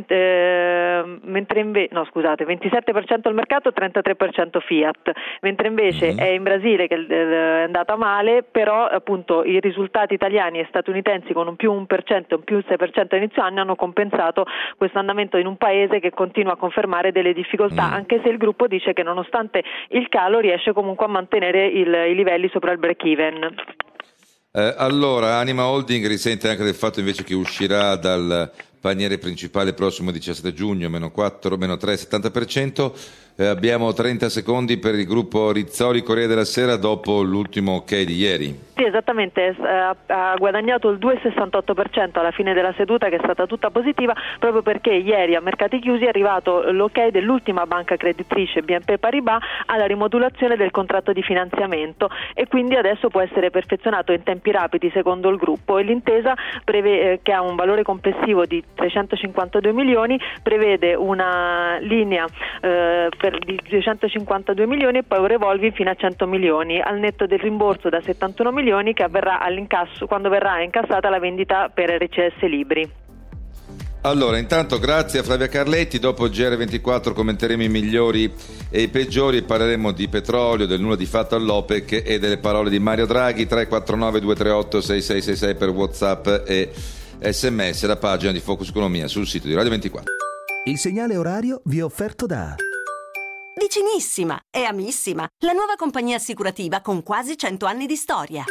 27% del mercato, 33% Fiat, mentre invece è in Brasile che è andata male, però appunto i risultati italiani e statunitensi con un più 1% e un più 6% a inizio anno hanno compensato questo andamento in un paese che continua a confermare delle difficoltà, anche se il gruppo dice che nonostante il calo riesce comunque a mantenere i livelli sopra il break-even. Allora, Anima Holding risente anche del fatto invece che uscirà dal paniere principale il prossimo 17 giugno, meno 3,70%. Abbiamo 30 secondi per il gruppo Rizzoli Corriere della Sera dopo l'ultimo ok di ieri. Sì, esattamente, ha guadagnato il 2,68% alla fine della seduta che è stata tutta positiva proprio perché ieri a mercati chiusi è arrivato l'ok dell'ultima banca creditrice BNP Paribas alla rimodulazione del contratto di finanziamento e quindi adesso può essere perfezionato in tempi rapidi secondo il gruppo e l'intesa che ha un valore complessivo di 352 milioni prevede una linea di 252 milioni e poi un revolving fino a 100 milioni al netto del rimborso da 71 milioni che avverrà all'incasso quando verrà incassata la vendita per RCS Libri. Allora, intanto grazie a Flavia Carletti, dopo il GR24 commenteremo i migliori e i peggiori e parleremo di petrolio, del nulla di fatto all'OPEC e delle parole di Mario Draghi. 349 238 6666 per WhatsApp e SMS, la pagina di Focus Economia sul sito di Radio 24. Il segnale orario vi è offerto da Vicinissima e Amissima, la nuova compagnia assicurativa con quasi 100 anni di storia.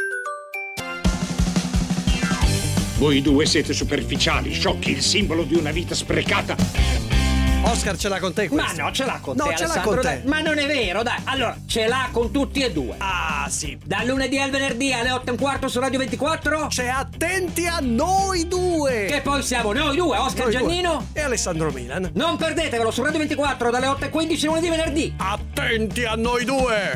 Voi due siete superficiali, sciocchi, il simbolo di una vita sprecata. Oscar ce l'ha con te questo. Ma no, ce l'ha con No, te, ce l'ha Alessandro, con te. dai. Ma non è vero, dai. Allora, ce l'ha con tutti e due. Ah, sì. Dal lunedì al venerdì alle 8:15 su Radio 24. C'è Attenti a noi due. Che poi siamo noi due, Oscar Noi due. Giannino E Alessandro Milan. Non perdetevelo su Radio 24 dalle 8:15 lunedì e venerdì. Attenti a noi due.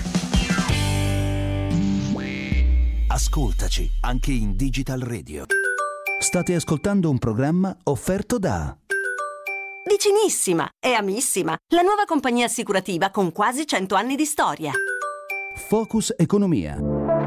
Ascoltaci anche in Digital Radio. State ascoltando un programma offerto da Vicinissima e Amissima, la nuova compagnia assicurativa con quasi 100 anni di storia. Focus Economia.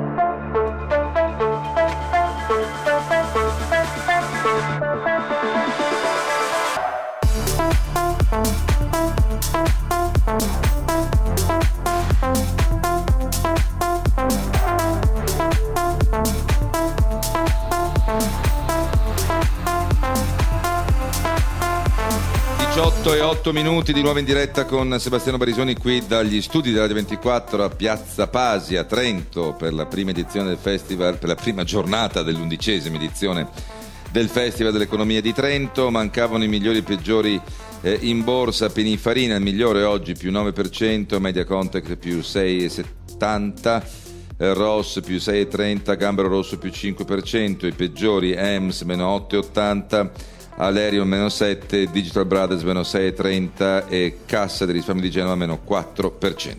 18:08 di nuovo in diretta con Sebastiano Barisoni qui dagli studi della Radio 24 a Piazza Pasi a Trento per la prima edizione del festival, per la prima giornata dell'11ª edizione del Festival dell'Economia di Trento. Mancavano i migliori e i peggiori in borsa. Pininfarina il migliore oggi più 9%, Media Contact più 6,70%, Ross più 6,30%, Gambero Rosso più 5%, i peggiori EMS meno 8,80%, Alerion meno 7%, Digital Brothers meno 6,30% e Cassa dei Risparmi di Genova meno 4%.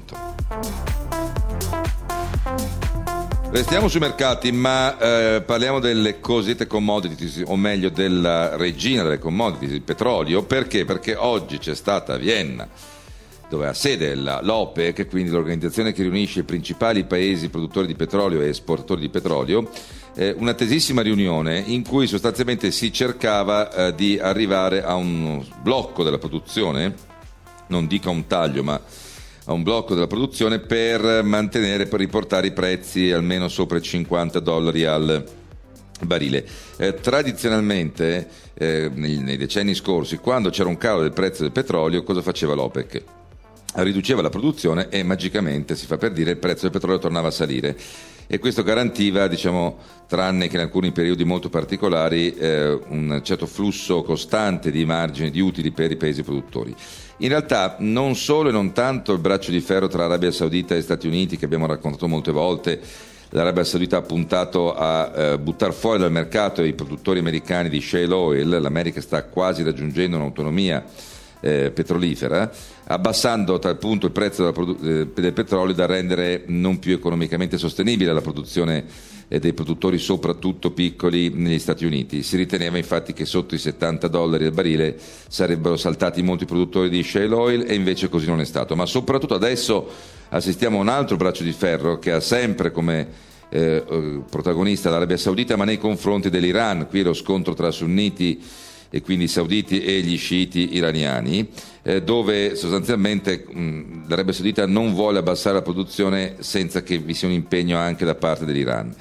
Restiamo sui mercati, ma parliamo delle cosiddette commodities, o meglio della regina delle commodities, il petrolio. Perché? Perché oggi c'è stata a Vienna, dove ha sede l'OPEC, quindi l'organizzazione che riunisce i principali paesi produttori di petrolio e esportatori di petrolio, una tesissima riunione in cui sostanzialmente si cercava di arrivare a un blocco della produzione, non dico a un taglio, ma a un blocco della produzione per mantenere, per riportare i prezzi almeno sopra i $50 al barile. Tradizionalmente, nei decenni scorsi, quando c'era un calo del prezzo del petrolio, cosa faceva l'OPEC? Riduceva la produzione e magicamente, si fa per dire, il prezzo del petrolio tornava a salire, e questo garantiva, diciamo, tranne che in alcuni periodi molto particolari, un certo flusso costante di margini, di utili per i paesi produttori. In realtà non solo e non tanto il braccio di ferro tra Arabia Saudita e Stati Uniti, che abbiamo raccontato molte volte. L'Arabia Saudita ha puntato a buttare fuori dal mercato i produttori americani di shale oil. L'America sta quasi raggiungendo un'autonomia petrolifera, abbassando a tal punto il prezzo del petrolio da rendere non più economicamente sostenibile la produzione dei produttori, soprattutto piccoli, negli Stati Uniti. Si riteneva infatti che sotto i $70 al barile sarebbero saltati molti produttori di shale oil, e invece così non è stato. Ma soprattutto adesso assistiamo a un altro braccio di ferro che ha sempre come protagonista l'Arabia Saudita, ma nei confronti dell'Iran. Qui è lo scontro tra sunniti, e quindi i sauditi, e gli sciiti iraniani, dove sostanzialmente l'Arabia Saudita non vuole abbassare la produzione senza che vi sia un impegno anche da parte dell'Iran.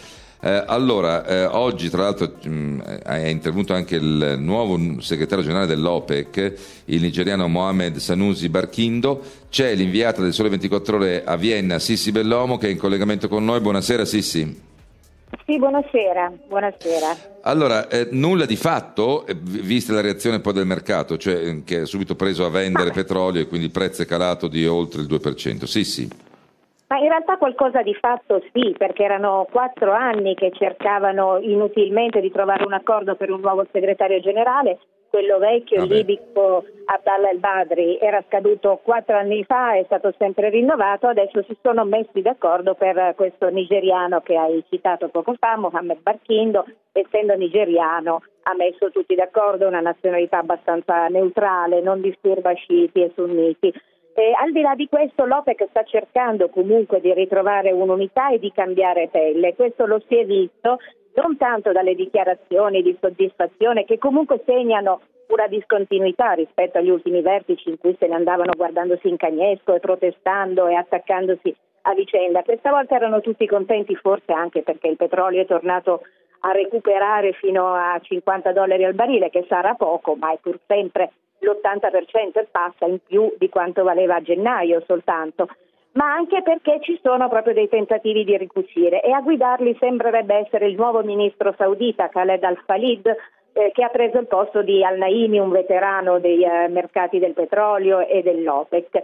Oggi tra l'altro è intervenuto anche il nuovo segretario generale dell'OPEC, il nigeriano Mohamed Sanusi Barkindo. C'è l'inviata del Sole 24 Ore a Vienna, Sissi Bellomo, che è in collegamento con noi. Buonasera Sissi. Sì, buonasera. Allora, nulla di fatto, vista la reazione poi del mercato, cioè che è subito preso a vendere petrolio e quindi il prezzo è calato di oltre il 2%. Sì. Ma in realtà qualcosa di fatto sì, perché erano 4 anni che cercavano inutilmente di trovare un accordo per un nuovo segretario generale. Quello vecchio, il libico Abdallah El Badri, era scaduto 4 anni fa, è stato sempre rinnovato. Adesso si sono messi d'accordo per questo nigeriano che hai citato poco fa, Mohamed Barkindo. Essendo nigeriano ha messo tutti d'accordo, una nazionalità abbastanza neutrale, non disturba sciiti e sunniti. Al di là di questo, l'OPEC sta cercando comunque di ritrovare un'unità e di cambiare pelle. Questo lo si è visto non tanto dalle dichiarazioni di soddisfazione, che comunque segnano una discontinuità rispetto agli ultimi vertici in cui se ne andavano guardandosi in cagnesco e protestando e attaccandosi a vicenda. Questa volta erano tutti contenti, forse anche perché il petrolio è tornato a recuperare fino a $50 al barile, che sarà poco, ma è pur sempre l'80% e passa in più di quanto valeva a gennaio soltanto, ma anche perché ci sono proprio dei tentativi di ricucire, e a guidarli sembrerebbe essere il nuovo ministro saudita Khaled Al-Falid, che ha preso il posto di Al-Naimi, un veterano dei mercati del petrolio e dell'OPEC.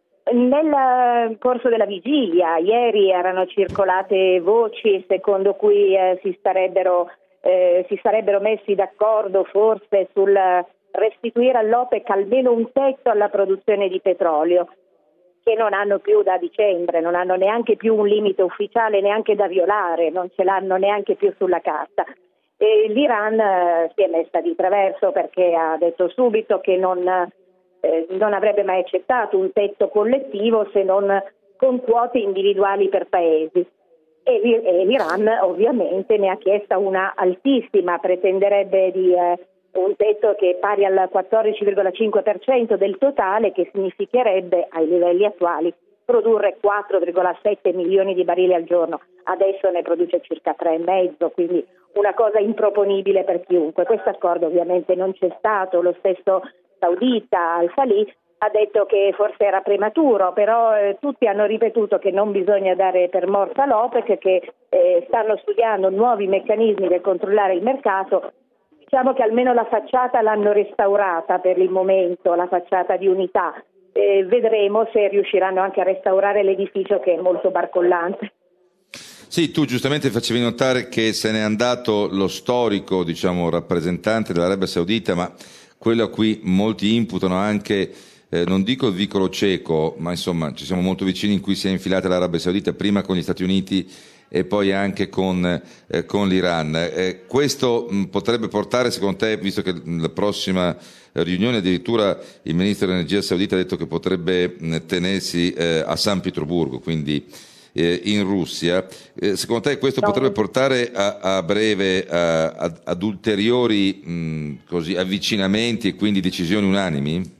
Nel corso della vigilia, ieri, erano circolate voci secondo cui si sarebbero messi d'accordo forse sul restituire all'OPEC almeno un tetto alla produzione di petrolio, che non hanno più da dicembre, non hanno neanche più un limite ufficiale neanche da violare, non ce l'hanno neanche più sulla carta. E l'Iran si è messa di traverso perché ha detto subito che non avrebbe mai accettato un tetto collettivo se non con quote individuali per paesi. E l'Iran ovviamente ne ha chiesta una altissima, pretenderebbe di un tetto che è pari al 14,5% del totale, che significherebbe ai livelli attuali produrre 4,7 milioni di barili al giorno. Adesso ne produce circa 3,5, quindi una cosa improponibile per chiunque. Questo accordo ovviamente non c'è stato, lo stesso saudita Al-Falih ha detto che forse era prematuro, però tutti hanno ripetuto che non bisogna dare per morta l'OPEC, che stanno studiando nuovi meccanismi per controllare il mercato. Diciamo che almeno la facciata l'hanno restaurata per il momento, la facciata di unità. Vedremo se riusciranno anche a restaurare l'edificio, che è molto barcollante. Sì, tu giustamente facevi notare che se n'è andato lo storico, rappresentante dell'Arabia Saudita, ma quello a cui molti imputano anche, non dico il vicolo cieco, ma insomma ci siamo molto vicini, in cui si è infilata l'Arabia Saudita, prima con gli Stati Uniti e poi anche con l'Iran. Questo potrebbe portare, secondo te, visto che la prossima riunione addirittura il ministro dell'energia saudita ha detto che potrebbe tenersi a San Pietroburgo, quindi in Russia, secondo te questo potrebbe portare a breve ad ulteriori avvicinamenti e quindi decisioni unanimi?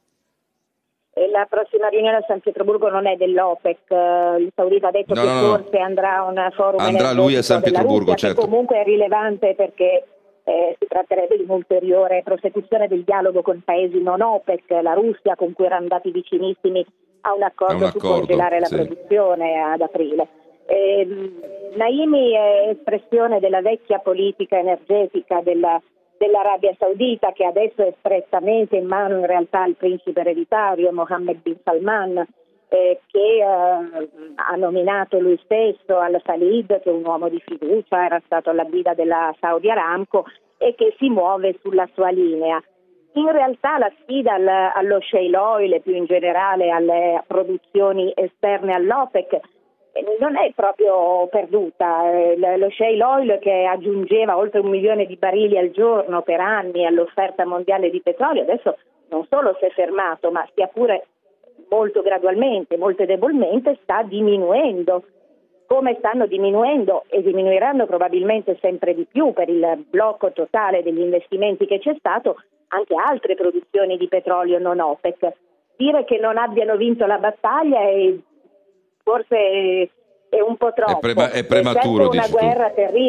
La prossima riunione a San Pietroburgo non è dell'OPEC, il saudita ha detto forse andrà a un forum andrà lui a San Pietroburgo, Russia, certo. Che comunque è rilevante perché si tratterebbe di un'ulteriore prosecuzione del dialogo con paesi non OPEC, la Russia, con cui erano andati vicinissimi a un accordo su congelare la produzione ad aprile. Naimi è espressione della vecchia politica energetica dell'Arabia Saudita, che adesso è strettamente in mano in realtà al principe ereditario Mohammed bin Salman, che ha nominato lui stesso Al-Khalid, che è un uomo di fiducia, era stato alla guida della Saudi Aramco e che si muove sulla sua linea. In realtà la sfida allo shale oil e più in generale alle produzioni esterne all'OPEC non è proprio perduta. Lo shale oil, che aggiungeva oltre 1 milione di barili al giorno per anni all'offerta mondiale di petrolio, adesso non solo si è fermato, ma sia pure molto gradualmente, molto debolmente, sta diminuendo. Come stanno diminuendo e diminuiranno probabilmente sempre di più per il blocco totale degli investimenti che c'è stato anche altre produzioni di petrolio non OPEC. Dire che non abbiano vinto la battaglia forse è un po' troppo. È prematuro, è una guerra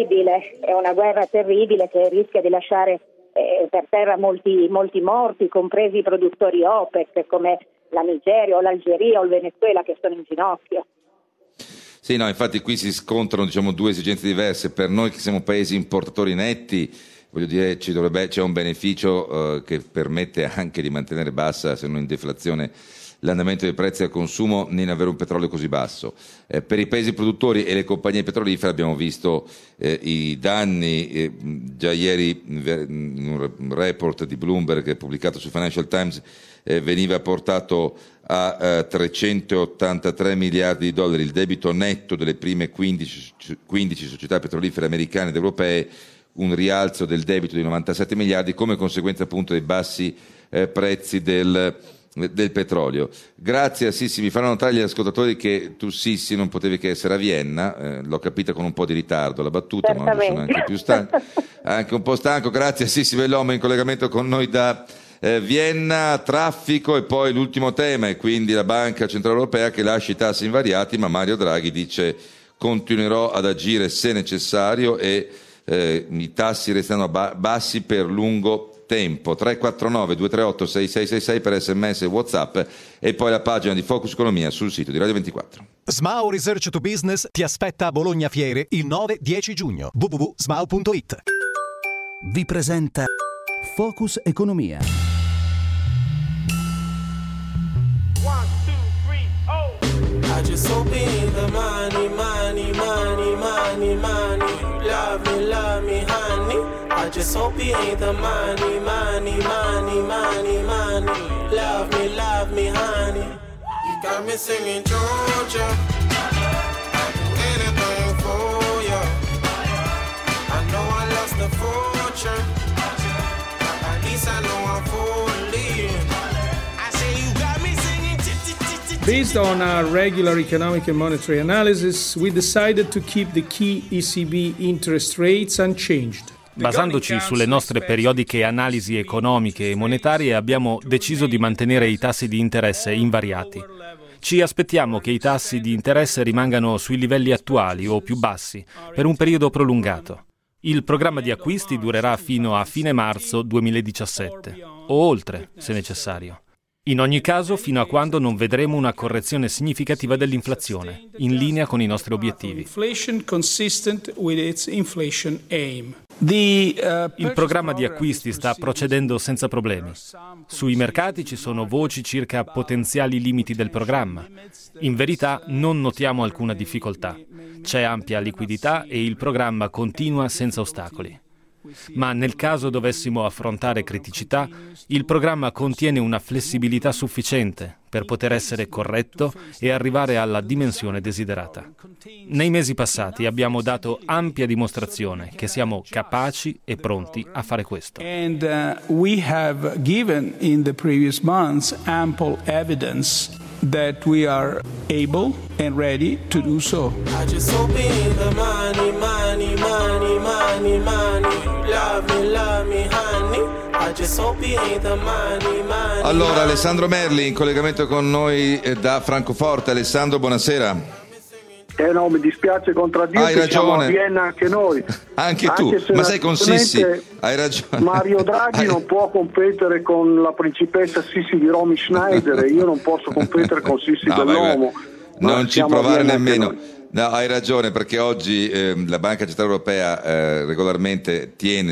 terribile che rischia di lasciare per terra molti morti, compresi i produttori OPEC come la Nigeria o l'Algeria o il Venezuela, che sono in ginocchio. Sì, no, infatti qui si scontrano due esigenze diverse. Per noi che siamo paesi importatori netti, voglio dire, c'è un beneficio che permette anche di mantenere bassa, se non in deflazione, l'andamento dei prezzi al consumo, non avere un petrolio così basso. Per i paesi produttori e le compagnie petrolifere abbiamo visto i danni, già ieri in un report di Bloomberg pubblicato su Financial Times veniva portato a 383 miliardi di dollari il debito netto delle prime 15 società petrolifere americane ed europee, un rialzo del debito di 97 miliardi come conseguenza appunto dei bassi prezzi del petrolio. Grazie a Sissi, mi fanno notare gli ascoltatori che tu Sissi non potevi che essere a Vienna, l'ho capita con un po' di ritardo la battuta, ma sono anche più stanco, anche un po' stanco. Grazie a Sissi Bellomo in collegamento con noi da Vienna. Traffico e poi l'ultimo tema, e quindi la Banca Centrale Europea che lascia i tassi invariati, ma Mario Draghi dice continuerò ad agire se necessario e i tassi restano bassi per lungo tempo. 349 238 6666 per sms e WhatsApp, e poi la pagina di Focus Economia sul sito di Radio 24. Smao Research to Business ti aspetta a Bologna Fiere il 9-10 giugno. www.smao.it. vi presenta Focus Economia. 1, 2, 3, oh. I just hope it ain't the money, money, money, money, money. Love me, honey. I just hope it ain't the money, money, money, money, money. Love me, honey. You got me singing Georgia. I'll do anything for you. I know I lost the fortune. At least I know I'm fully. I say you got me singing. Based on our regular economic and monetary analysis, we decided to keep the key ECB interest rates unchanged. Basandoci sulle nostre periodiche analisi economiche e monetarie, abbiamo deciso di mantenere i tassi di interesse invariati. Ci aspettiamo che i tassi di interesse rimangano sui livelli attuali o più bassi per un periodo prolungato. Il programma di acquisti durerà fino a fine marzo 2017 o oltre, se necessario. In ogni caso, fino a quando non vedremo una correzione significativa dell'inflazione, in linea con i nostri obiettivi. Il programma di acquisti sta procedendo senza problemi. Sui mercati ci sono voci circa potenziali limiti del programma. In verità non notiamo alcuna difficoltà. C'è ampia liquidità e il programma continua senza ostacoli. Ma nel caso dovessimo affrontare criticità, il programma contiene una flessibilità sufficiente per poter essere corretto e arrivare alla dimensione desiderata. Nei mesi passati abbiamo dato ampia dimostrazione che siamo capaci e pronti a fare questo. And we have given in the previous months ample evidence that we are able and ready to do so. I just hope it ain't the money, money, money, money, money. Love me, honey. I just hope it ain't the money, money. Allora, Alessandro Merli in collegamento con noi da Francoforte. Alessandro, buonasera. No, mi dispiace contraddirti, siamo a Vienna anche noi. Anche tu, ma sei con Sissi, hai ragione. Mario Draghi non può competere con la principessa Sissi di Romy Schneider e io non posso competere con Sissi dell'Uomo. Non ci provare nemmeno. No, hai ragione, perché oggi la Banca Centrale Europea regolarmente tiene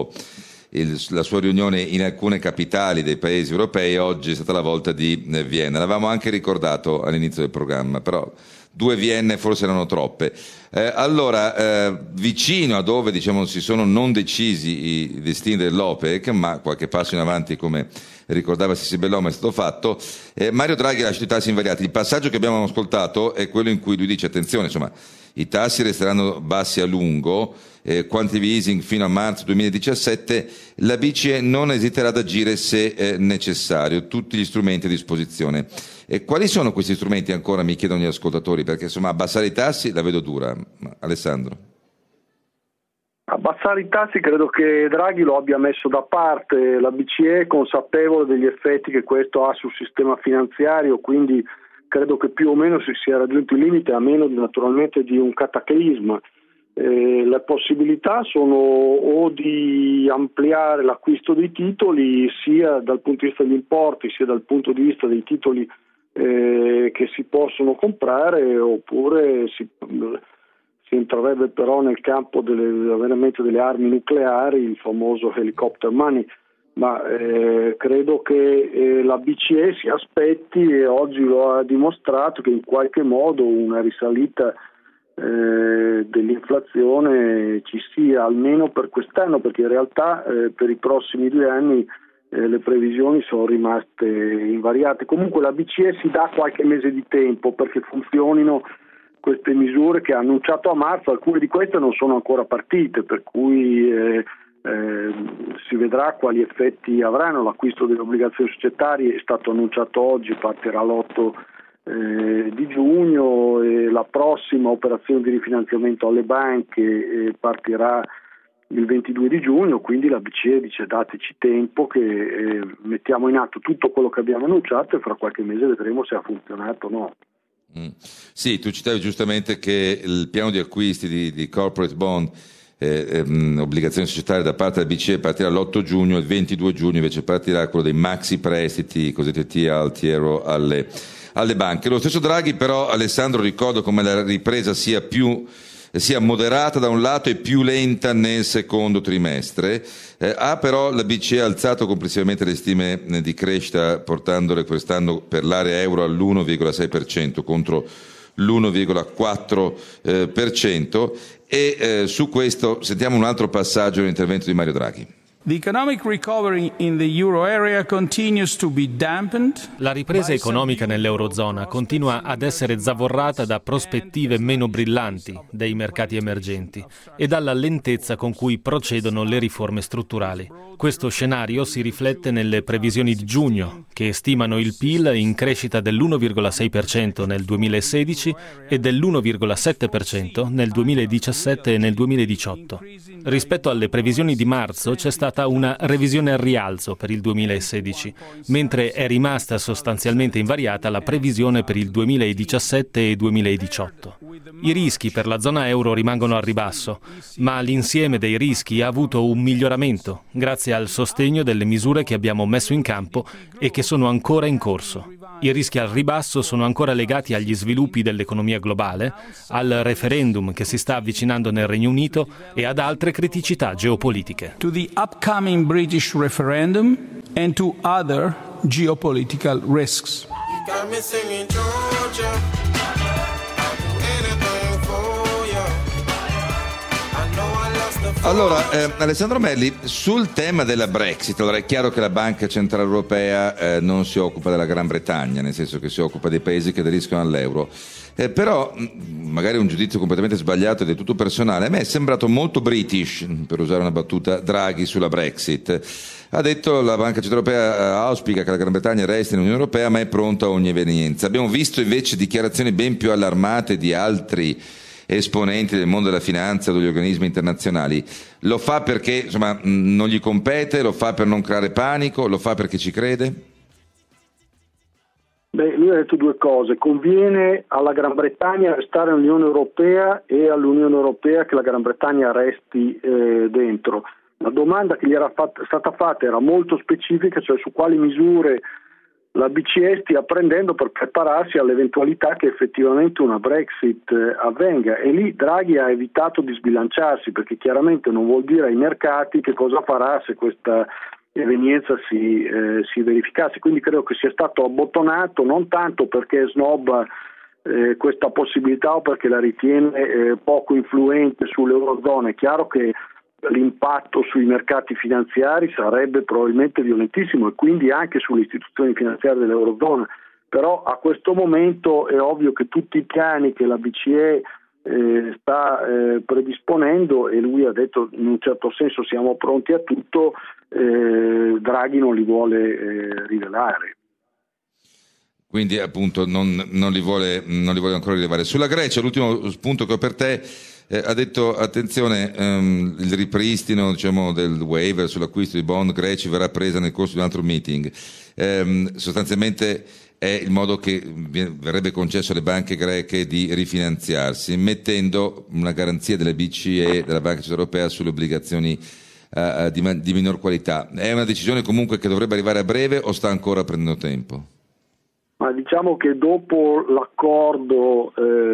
la sua riunione in alcune capitali dei paesi europei. Oggi è stata la volta di Vienna. L'avevamo anche ricordato all'inizio del programma, però 2 Vienne forse erano troppe. Vicino a dove si sono non decisi i destini dell'OPEC, ma qualche passo in avanti, come ricordava Sissi Bellomo, è stato fatto, Mario Draghi ha lasciato i tassi invariati. Il passaggio che abbiamo ascoltato è quello in cui lui dice: attenzione, i tassi resteranno bassi a lungo, quantitative easing fino a marzo 2017, la BCE non esiterà ad agire se necessario, tutti gli strumenti a disposizione. E quali sono questi strumenti ancora, mi chiedono gli ascoltatori, perché abbassare i tassi la vedo dura. Alessandro. Abbassare i tassi credo che Draghi lo abbia messo da parte, la BCE è consapevole degli effetti che questo ha sul sistema finanziario, quindi credo che più o meno si sia raggiunto il limite, a meno naturalmente di un cataclisma. Le possibilità sono o di ampliare l'acquisto dei titoli sia dal punto di vista degli importi sia dal punto di vista dei titoli che si possono comprare, oppure si entrerebbe però nel campo veramente delle armi nucleari, il famoso helicopter money, ma credo che la BCE si aspetti, e oggi lo ha dimostrato, che in qualche modo una risalita dell'inflazione ci sia, almeno per quest'anno, perché in realtà per i prossimi 2 anni le previsioni sono rimaste invariate. Comunque la BCE si dà qualche mese di tempo perché funzionino queste misure che ha annunciato a marzo. Alcune di queste non sono ancora partite, per cui si vedrà quali effetti avranno. L'acquisto delle obbligazioni societarie è stato annunciato oggi, partirà l'8 di giugno, e la prossima operazione di rifinanziamento alle banche partirà il 22 di giugno, quindi la BCE dice: dateci tempo che mettiamo in atto tutto quello che abbiamo annunciato e fra qualche mese vedremo se ha funzionato o no. Sì, tu citavi giustamente che il piano di acquisti di corporate bond, obbligazioni societarie da parte della BCE partirà l'8 giugno, il 22 giugno invece partirà quello dei maxi prestiti cosiddetti altiero alle banche. Lo stesso Draghi però, Alessandro, ricordo come la ripresa sia più sia moderata da un lato e più lenta nel secondo trimestre. Ha però la BCE alzato complessivamente le stime di crescita, portandole quest'anno per l'area euro all'1,6% contro l'1,4%, e su questo sentiamo un altro passaggio dell'intervento di Mario Draghi. The economic recovery in the euro area continues to be dampened. La ripresa economica nell'Eurozona continua ad essere zavorrata da prospettive meno brillanti dei mercati emergenti e dalla lentezza con cui procedono le riforme strutturali. Questo scenario si riflette nelle previsioni di giugno, che stimano il PIL in crescita dell'1,6% nel 2016 e dell'1,7% nel 2017 e nel 2018. Rispetto alle previsioni di marzo c'è stata una revisione al rialzo per il 2016, mentre è rimasta sostanzialmente invariata la previsione per il 2017 e 2018. I rischi per la zona euro rimangono al ribasso, ma l'insieme dei rischi ha avuto un miglioramento grazie al sostegno delle misure che abbiamo messo in campo e che sono ancora in corso. I rischi al ribasso sono ancora legati agli sviluppi dell'economia globale, al referendum che si sta avvicinando nel Regno Unito e ad altre criticità geopolitiche. To the upcoming British referendum and to other geopolitical risks. You got me singing Georgia. I'll do anything for you. I know I lost the fight. Allora, Alessandro Melli, sul tema della Brexit, allora è chiaro che la Banca Centrale Europea non si occupa della Gran Bretagna, nel senso che si occupa dei paesi che aderiscono all'euro. Però, magari un giudizio completamente sbagliato e del tutto personale, a me è sembrato molto british, per usare una battuta, Draghi sulla Brexit. Ha detto la Banca Centrale Europea auspica che la Gran Bretagna resti nell'Unione Europea, ma è pronta a ogni evenienza. Abbiamo visto invece dichiarazioni ben più allarmate di altri esponenti del mondo della finanza o degli organismi internazionali. Lo fa perché insomma non gli compete, lo fa per non creare panico, lo fa perché ci crede? Beh, lui ha detto due cose: conviene alla Gran Bretagna restare nell'Unione Europea e all'Unione Europea che la Gran Bretagna resti dentro. La domanda che gli era stata fatta era molto specifica, cioè su quali misure la BCE stia prendendo per prepararsi all'eventualità che effettivamente una Brexit avvenga, e lì Draghi ha evitato di sbilanciarsi, perché chiaramente non vuol dire ai mercati che cosa farà se questa evenienza si verificasse. Quindi credo che sia stato abbottonato, non tanto perché snobba questa possibilità o perché la ritiene poco influente sull'Eurozona. È chiaro che l'impatto sui mercati finanziari sarebbe probabilmente violentissimo, e quindi anche sulle istituzioni finanziarie dell'Eurozona, però a questo momento è ovvio che tutti i piani che la BCE sta predisponendo, e lui ha detto in un certo senso siamo pronti a tutto, Draghi non li vuole rivelare. Quindi appunto non li vuole ancora rilevare. Sulla Grecia, l'ultimo spunto che ho per te, ha detto attenzione, il ripristino del waiver sull'acquisto di bond greci verrà presa nel corso di un altro meeting. Sostanzialmente è il modo che verrebbe concesso alle banche greche di rifinanziarsi, mettendo una garanzia delle BCE, della Banca Centrale Europea, sulle obbligazioni di minor qualità. È una decisione comunque che dovrebbe arrivare a breve o sta ancora prendendo tempo? Ma diciamo che dopo l'accordo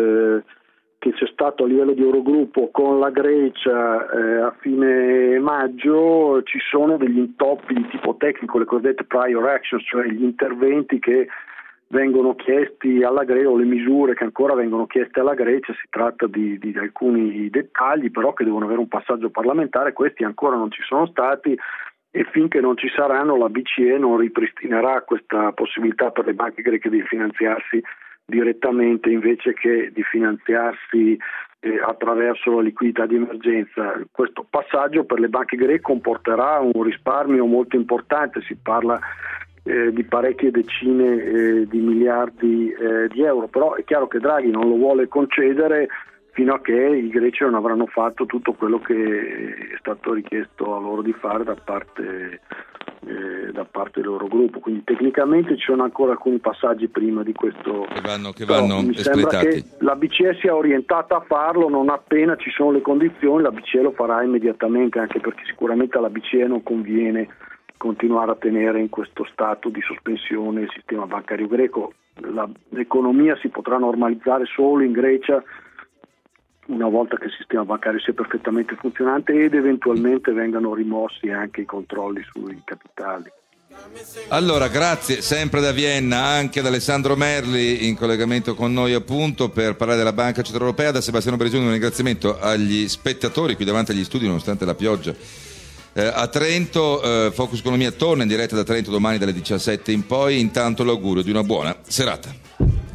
che c'è stato a livello di Eurogruppo con la Grecia a fine maggio, ci sono degli intoppi di tipo tecnico, le cosiddette prior actions, cioè gli interventi che vengono chiesti alla Grecia, o le misure che ancora vengono chieste alla Grecia. Si tratta di alcuni dettagli però che devono avere un passaggio parlamentare. Questi ancora non ci sono stati, e finché non ci saranno la BCE non ripristinerà questa possibilità per le banche greche di finanziarsi direttamente invece che di finanziarsi attraverso la liquidità di emergenza. Questo passaggio per le banche greche comporterà un risparmio molto importante, si parla di parecchie decine di miliardi di euro, però è chiaro che Draghi non lo vuole concedere fino a che i greci non avranno fatto tutto quello che è stato richiesto a loro di fare da parte dell'Eurogruppo. Quindi tecnicamente ci sono ancora alcuni passaggi prima di questo che vanno mi sembra che la BCE sia orientata a farlo, non appena ci sono le condizioni la BCE lo farà immediatamente, anche perché sicuramente alla BCE non conviene continuare a tenere in questo stato di sospensione il sistema bancario greco. L'economia si potrà normalizzare solo in Grecia una volta che il sistema bancario sia perfettamente funzionante ed eventualmente vengano rimossi anche i controlli sui capitali. Allora, grazie sempre da Vienna anche ad Alessandro Merli in collegamento con noi appunto per parlare della Banca Centrale Europea. Da Sebastiano Beresuni un ringraziamento agli spettatori qui davanti agli studi nonostante la pioggia a Trento. Focus Economia torna in diretta da Trento domani dalle 17 in poi. Intanto l'augurio di una buona serata.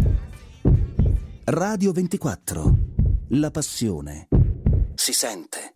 Radio 24, la passione si sente.